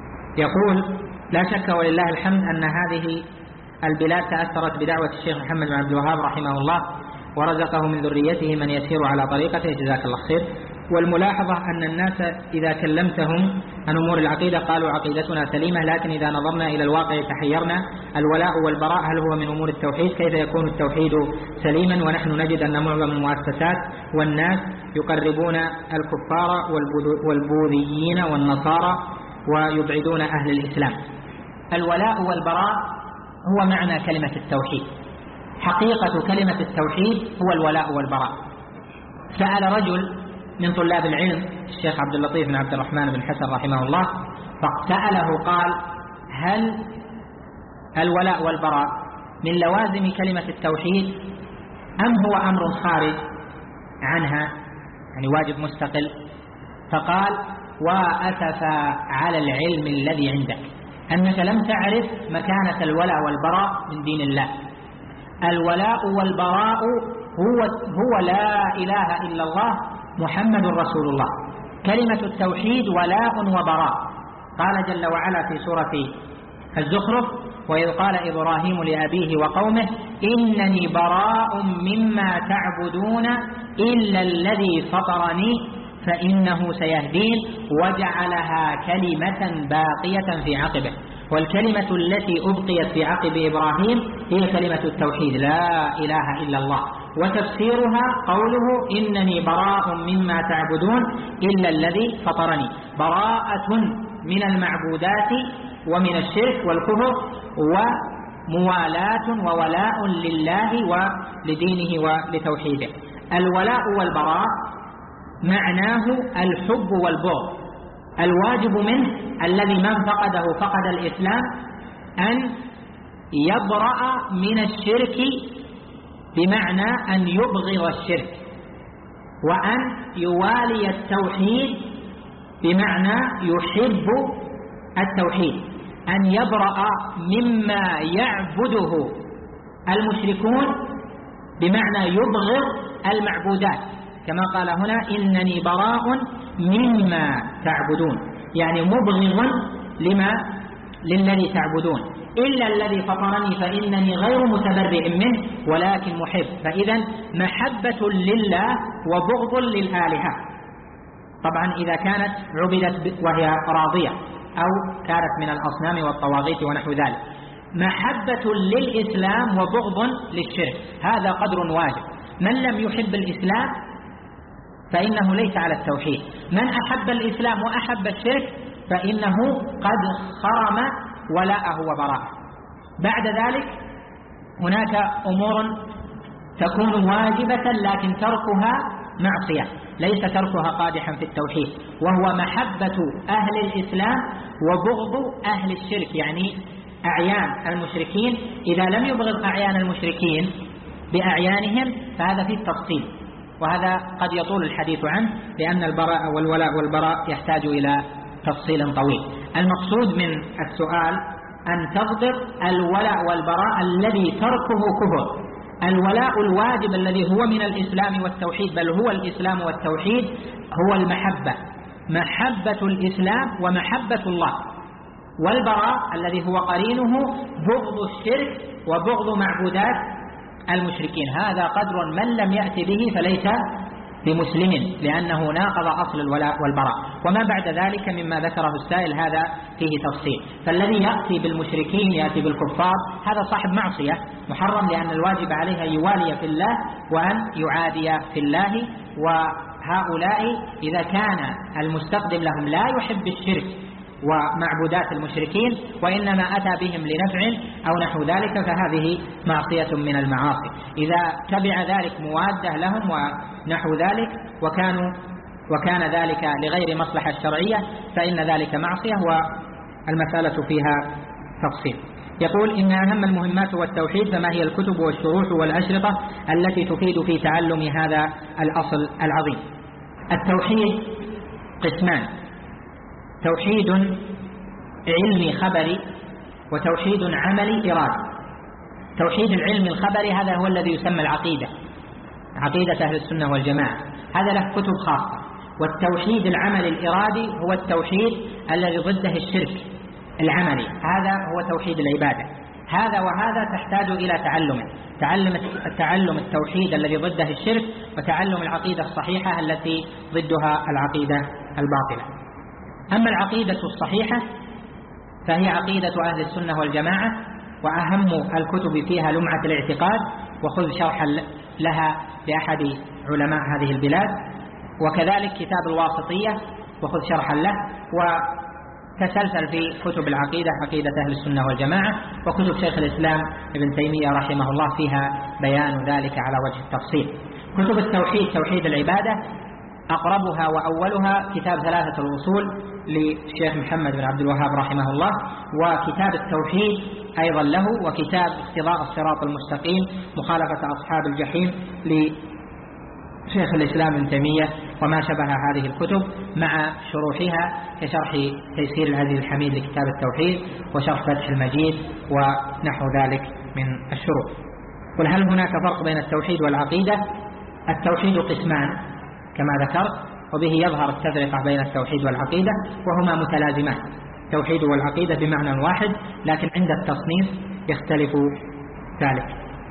B: يقول لا شك ولله الحمد أن هذه البلاد تأثرت بدعوة الشيخ محمد بن عبد الوهاب رحمه الله، ورزقه من ذريته من يسير على طريقته، جزاك الله خير. والملاحظة أن الناس إذا كلمتهم عن أمور العقيدة قالوا عقيدتنا سليمة، لكن إذا نظرنا إلى الواقع تحيرنا. الولاء والبراء هل هو من أمور التوحيد؟ كيف يكون التوحيد سليما ونحن نجد أن معظم المؤسسات والناس يقربون الكفار والبوذيين والنصارى ويبعدون أهل الإسلام؟ الولاء والبراء هو معنى كلمة التوحيد، حقيقة كلمة التوحيد هو الولاء والبراء. سأل رجل من طلاب العلم الشيخ عبد اللطيف بن عبد الرحمن بن حسن رحمه الله، فسأله قال هل الولاء والبراء من لوازم كلمة التوحيد أم هو أمر خارج عنها، يعني واجب مستقل؟ فقال وأسفا على العلم الذي عندك أنك لم تعرف مكانة الولاء والبراء من دين الله. الولاء والبراء هو لا إله إلا الله محمد رسول الله. كلمة التوحيد ولاء وبراء. قال جل وعلا في سورة الزخرف وإذ قال إبراهيم لأبيه وقومه إنني براء مما تعبدون إلا الذي فطرني فإنه سيهدين، وجعلها كلمة باقية في عقبه. والكلمة التي أبقيت في عقب إبراهيم هي كلمة التوحيد لا إله إلا الله. وتفسيرها قوله إنني براء مما تعبدون إلا الذي فطرني، براءة من المعبودات ومن الشرك والكفر، وموالاة وولاء لله ولدينه ولتوحيده. الولاء والبراء معناه الحب والبغض. الواجب منه الذي من فقده فقد الإسلام أن يبرأ من الشرك، بمعنى أن يبغض الشرك، وأن يوالي التوحيد بمعنى يحب التوحيد، أن يبرأ مما يعبده المشركون بمعنى يبغض المعبودات، كما قال هنا إنني براء مما تعبدون، يعني مبغض للذي تعبدون، إلا الذي فطرني فإنني غير متبرئ منه ولكن محب. فإذا محبة لله وبغض للآلهة، طبعا إذا كانت عبدت وهي راضية أو كانت من الأصنام والطواغيت ونحو ذلك. محبة للإسلام وبغض للشرك، هذا قدر واجب. من لم يحب الإسلام فإنه ليس على التوحيد، من أحب الإسلام وأحب الشرك فإنه قد خرم ولاءه وبراءه. بعد ذلك هناك أمور تكون واجبة لكن تركها معصية، ليس تركها قادحا في التوحيد، وهو محبة أهل الإسلام وبغض أهل الشرك، يعني أعيان المشركين. إذا لم يبغض أعيان المشركين بأعيانهم فهذا فيه التفصيل، وهذا قد يطول الحديث عنه، لأن البراء والولاء والبراء يحتاج إلى تفصيل طويل. المقصود من السؤال أن تضبط الولاء والبراء الذي تركه كفر. الولاء الواجب الذي هو من الإسلام والتوحيد، بل هو الإسلام والتوحيد، هو المحبة، محبة الإسلام ومحبة الله. والبراء الذي هو قرينه بغض الشرك وبغض معبودات المشركين. هذا قدر من لم يأتي به فليس بمسلم، لأنه ناقض أصل الولاء والبراء. وما بعد ذلك مما ذكره السائل هذا فيه تفصيل. فالذي يأتي بالمشركين يأتي بالكفار هذا صاحب معصية محرم، لأن الواجب عليه أن يوالي في الله وأن يعادي في الله. وهؤلاء إذا كان المستقدم لهم لا يحب الشرك ومعبودات المشركين وإنما أتى بهم لنفع أو نحو ذلك فهذه معصية من المعاصي. إذا تبع ذلك موادة لهم ونحو ذلك وكان ذلك لغير مصلحة شرعية فإن ذلك معصية، والمسألة فيها تفصيل. يقول إن أهم المهمات والتوحيد، فما هي الكتب والشروح والأشرطة التي تفيد في تعلم هذا الأصل العظيم؟ التوحيد قسمان: توحيد علمي خبري وتوحيد عملي إرادي. توحيد العلم الخبري هذا هو الذي يسمى العقيدة، عقيدة أهل السنة والجماعة، هذا له كتب خاصة. والتوحيد العملي الإرادي هو التوحيد الذي ضده الشرك العملي، هذا هو توحيد العبادة. هذا وهذا تحتاج إلى تعلم التوحيد الذي ضده الشرك، وتعلم العقيدة الصحيحة التي ضدها العقيدة الباطلة. أما العقيدة الصحيحة فهي عقيدة أهل السنة والجماعة، وأهم الكتب فيها لمعة الاعتقاد، وخذ شرحا لها لأحد علماء هذه البلاد، وكذلك كتاب الواسطية وخذ شرحا له، وتسلسل في كتب العقيدة عقيدة أهل السنة والجماعة، وكتب شيخ الإسلام ابن تيمية رحمه الله فيها بيان ذلك على وجه التفصيل. كتب التوحيد توحيد العبادة أقربها وأولها كتاب ثلاثة الأصول للشيخ محمد بن عبد الوهاب رحمه الله، وكتاب التوحيد أيضا له، وكتاب اقتضاء الصراط المستقيم مخالفة أصحاب الجحيم لشيخ الإسلام ابن تيمية، وما شبه هذه الكتب مع شروحها كشرح تيسير العزيز الحميد لكتاب التوحيد وشرح فتح المجيد ونحو ذلك من الشروح. قل هل هناك فرق بين التوحيد والعقيدة؟ التوحيد قسمان كما ذكرت، وبه يظهر التفرقة بين التوحيد والعقيدة، وهما متلازمان، التوحيد والعقيدة بمعنى واحد، لكن عند التصنيف يختلف ذلك.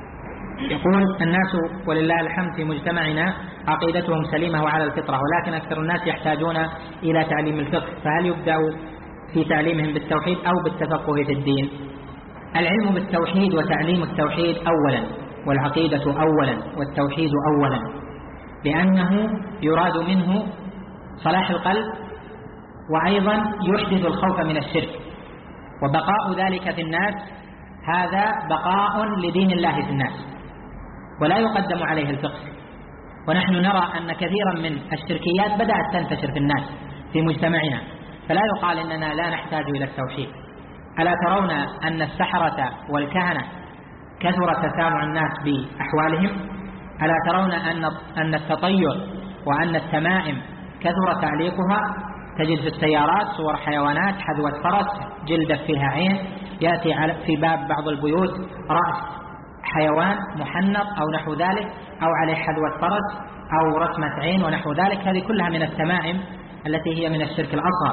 B: يقول الناس ولله الحمد في مجتمعنا عقيدتهم سليمة وعلى الفطرة، ولكن أكثر الناس يحتاجون إلى تعليم الفقه، فهل يبدأ في تعليمهم بالتوحيد أو بالتفقه في الدين؟ العلم بالتوحيد وتعليم التوحيد أولا، والعقيدة أولا، والتوحيد أولا، لأنه يراد منه صلاح القلب، وأيضا يحدث الخوف من الشرك، وبقاء ذلك في الناس هذا بقاء لدين الله في الناس، ولا يقدم عليه الفقه. ونحن نرى أن كثيرا من الشركيات بدأت تنتشر في الناس في مجتمعنا، فلا يقال إننا لا نحتاج إلى التوحيد. ألا ترون أن السحرة والكهنة كثر تتابع الناس بأحوالهم؟ ألا ترون أن التطير وأن التمائم كثر تعليقها؟ تجد في السيارات صور حيوانات، حذوة فرس، جلدة فيها عين، يأتي في باب بعض البيوت رأس حيوان محنط أو نحو ذلك، أو عليه حذوة فرس أو رسمة عين ونحو ذلك. هذه كلها من التمائم التي هي من الشرك الأصغر.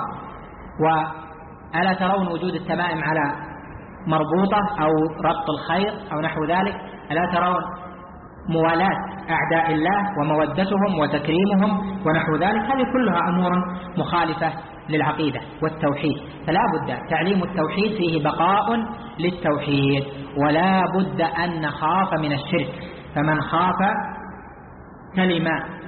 B: وألا ترون وجود التمائم على مربوطة أو ربط الخيط أو نحو ذلك؟ ألا ترون موالاة أعداء الله ومودتهم وتكريمهم ونحو ذلك؟ هذه كلها أمور مخالفة للعقيدة والتوحيد. فلا بد تعليم التوحيد فيه بقاء للتوحيد، ولا بد أن نخاف من الشرك. فمن خاف سلم.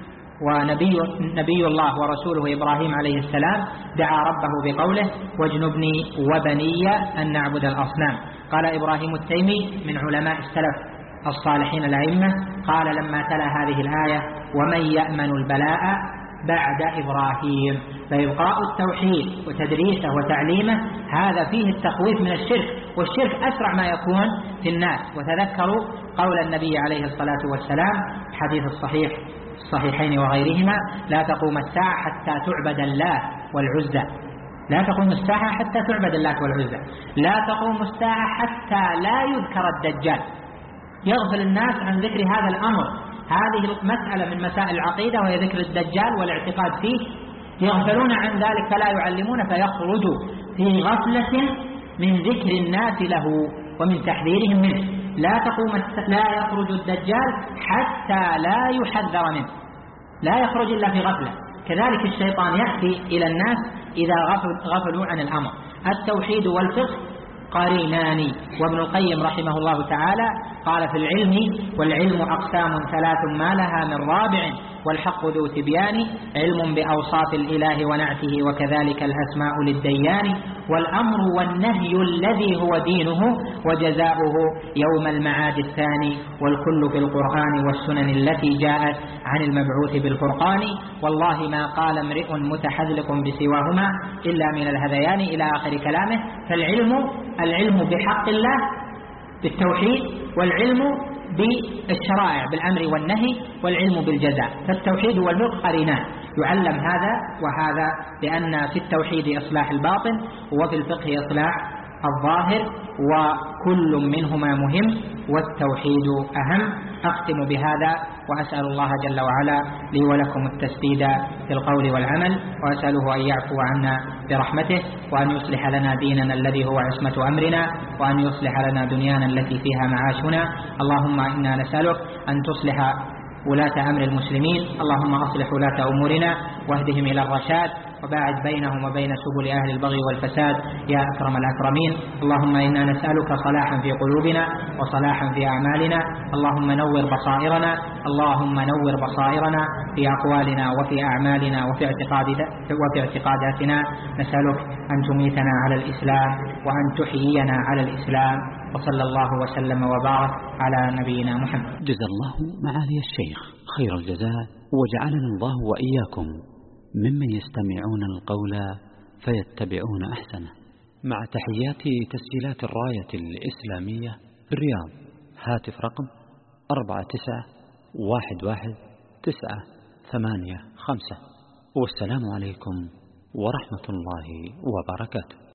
B: ونبي الله ورسوله إبراهيم عليه السلام دعا ربه بقوله واجنبني وبني أن نعبد الأصنام. قال إبراهيم التيمي من علماء السلف الصالحين الأئمة، قال لما تلا هذه الآية ومن يأمن البلاء بعد إبراهيم، فإبقاء التوحيد وتدريسه وتعليمه هذا فيه التخويف من الشرك، والشرك أسرع ما يكون في الناس. وتذكروا قول النبي عليه الصلاة والسلام حديث الصحيحين وغيرهما: لا تقوم الساعة حتى تعبد الله والعزى. لا تقوم الساعة حتى تعبد اللات والعزى، لا تقوم الساعة حتى لا يذكر الدجال. يغفل الناس عن ذكر هذا الأمر، هذه مسألة من مسائل العقيدة وهي ذكر الدجال والاعتقاد فيه، يغفلون عن ذلك فلا يعلمون، فيخرجوا في غفلة من ذكر الناس له ومن تحذيرهم منه. لا يخرج الدجال حتى لا يحذر منه، لا يخرج إلا في غفلة. كذلك الشيطان يأتي إلى الناس إذا غفلوا عن الأمر. التوحيد والفقه قرينان. وابن القيم رحمه الله تعالى قال في العلم: والعلم أقسام ثلاث ما لها من رابع، والحق ذو تبيان، علم بأوصاف الإله ونعته وكذلك الأسماء للديان، والأمر والنهي الذي هو دينه وجزاؤه يوم المعاد الثاني، والكل في القرآن والسنن التي جاءت عن المبعوث بالفرقان، والله ما قال امرئ متحذلق بسواهما إلا من الهذيان إلى آخر كلامه. فالعلم بحق الله بالتوحيد، والعلم بالشرائع بالأمر والنهي، والعلم بالجزاء. فالتوحيد والفقه قرينان، يعلم هذا وهذا، لأن في التوحيد إصلاح الباطن وفي الفقه إصلاح الظاهر، وكل منهما مهم والتوحيد أهم. أختم بهذا وأسأل الله جل وعلا لي ولكم التسديد في القول والعمل، وأسأله أن يعفو عنا برحمته، وأن يصلح لنا ديننا الذي هو عصمة أمرنا، وأن يصلح لنا دنيانا التي فيها معاشنا. اللهم إنا نسألك أن تصلح ولاة أمر المسلمين، اللهم أصلح ولاة أمورنا واهدهم إلى الرشاد، وباعد بينهم وبين سبل أهل البغي والفساد يا أكرم الأكرمين. اللهم إنا نسألك صلاحا في قلوبنا وصلاحا في أعمالنا، اللهم نور بصائرنا، اللهم نور بصائرنا في أقوالنا وفي أعمالنا وفي اعتقاداتنا. نسألك أن تميتنا على الإسلام وأن تحيينا على الإسلام، وصلى الله وسلم وبارك على نبينا محمد.
A: جزا الله معالي الشيخ خير الجزاء، وجعلنا الله وإياكم ممن يستمعون القول فيتبعون أحسنه. مع تحيات تسجيلات الراية الإسلامية بالرياض، هاتف رقم 49111985. والسلام عليكم ورحمة الله وبركاته.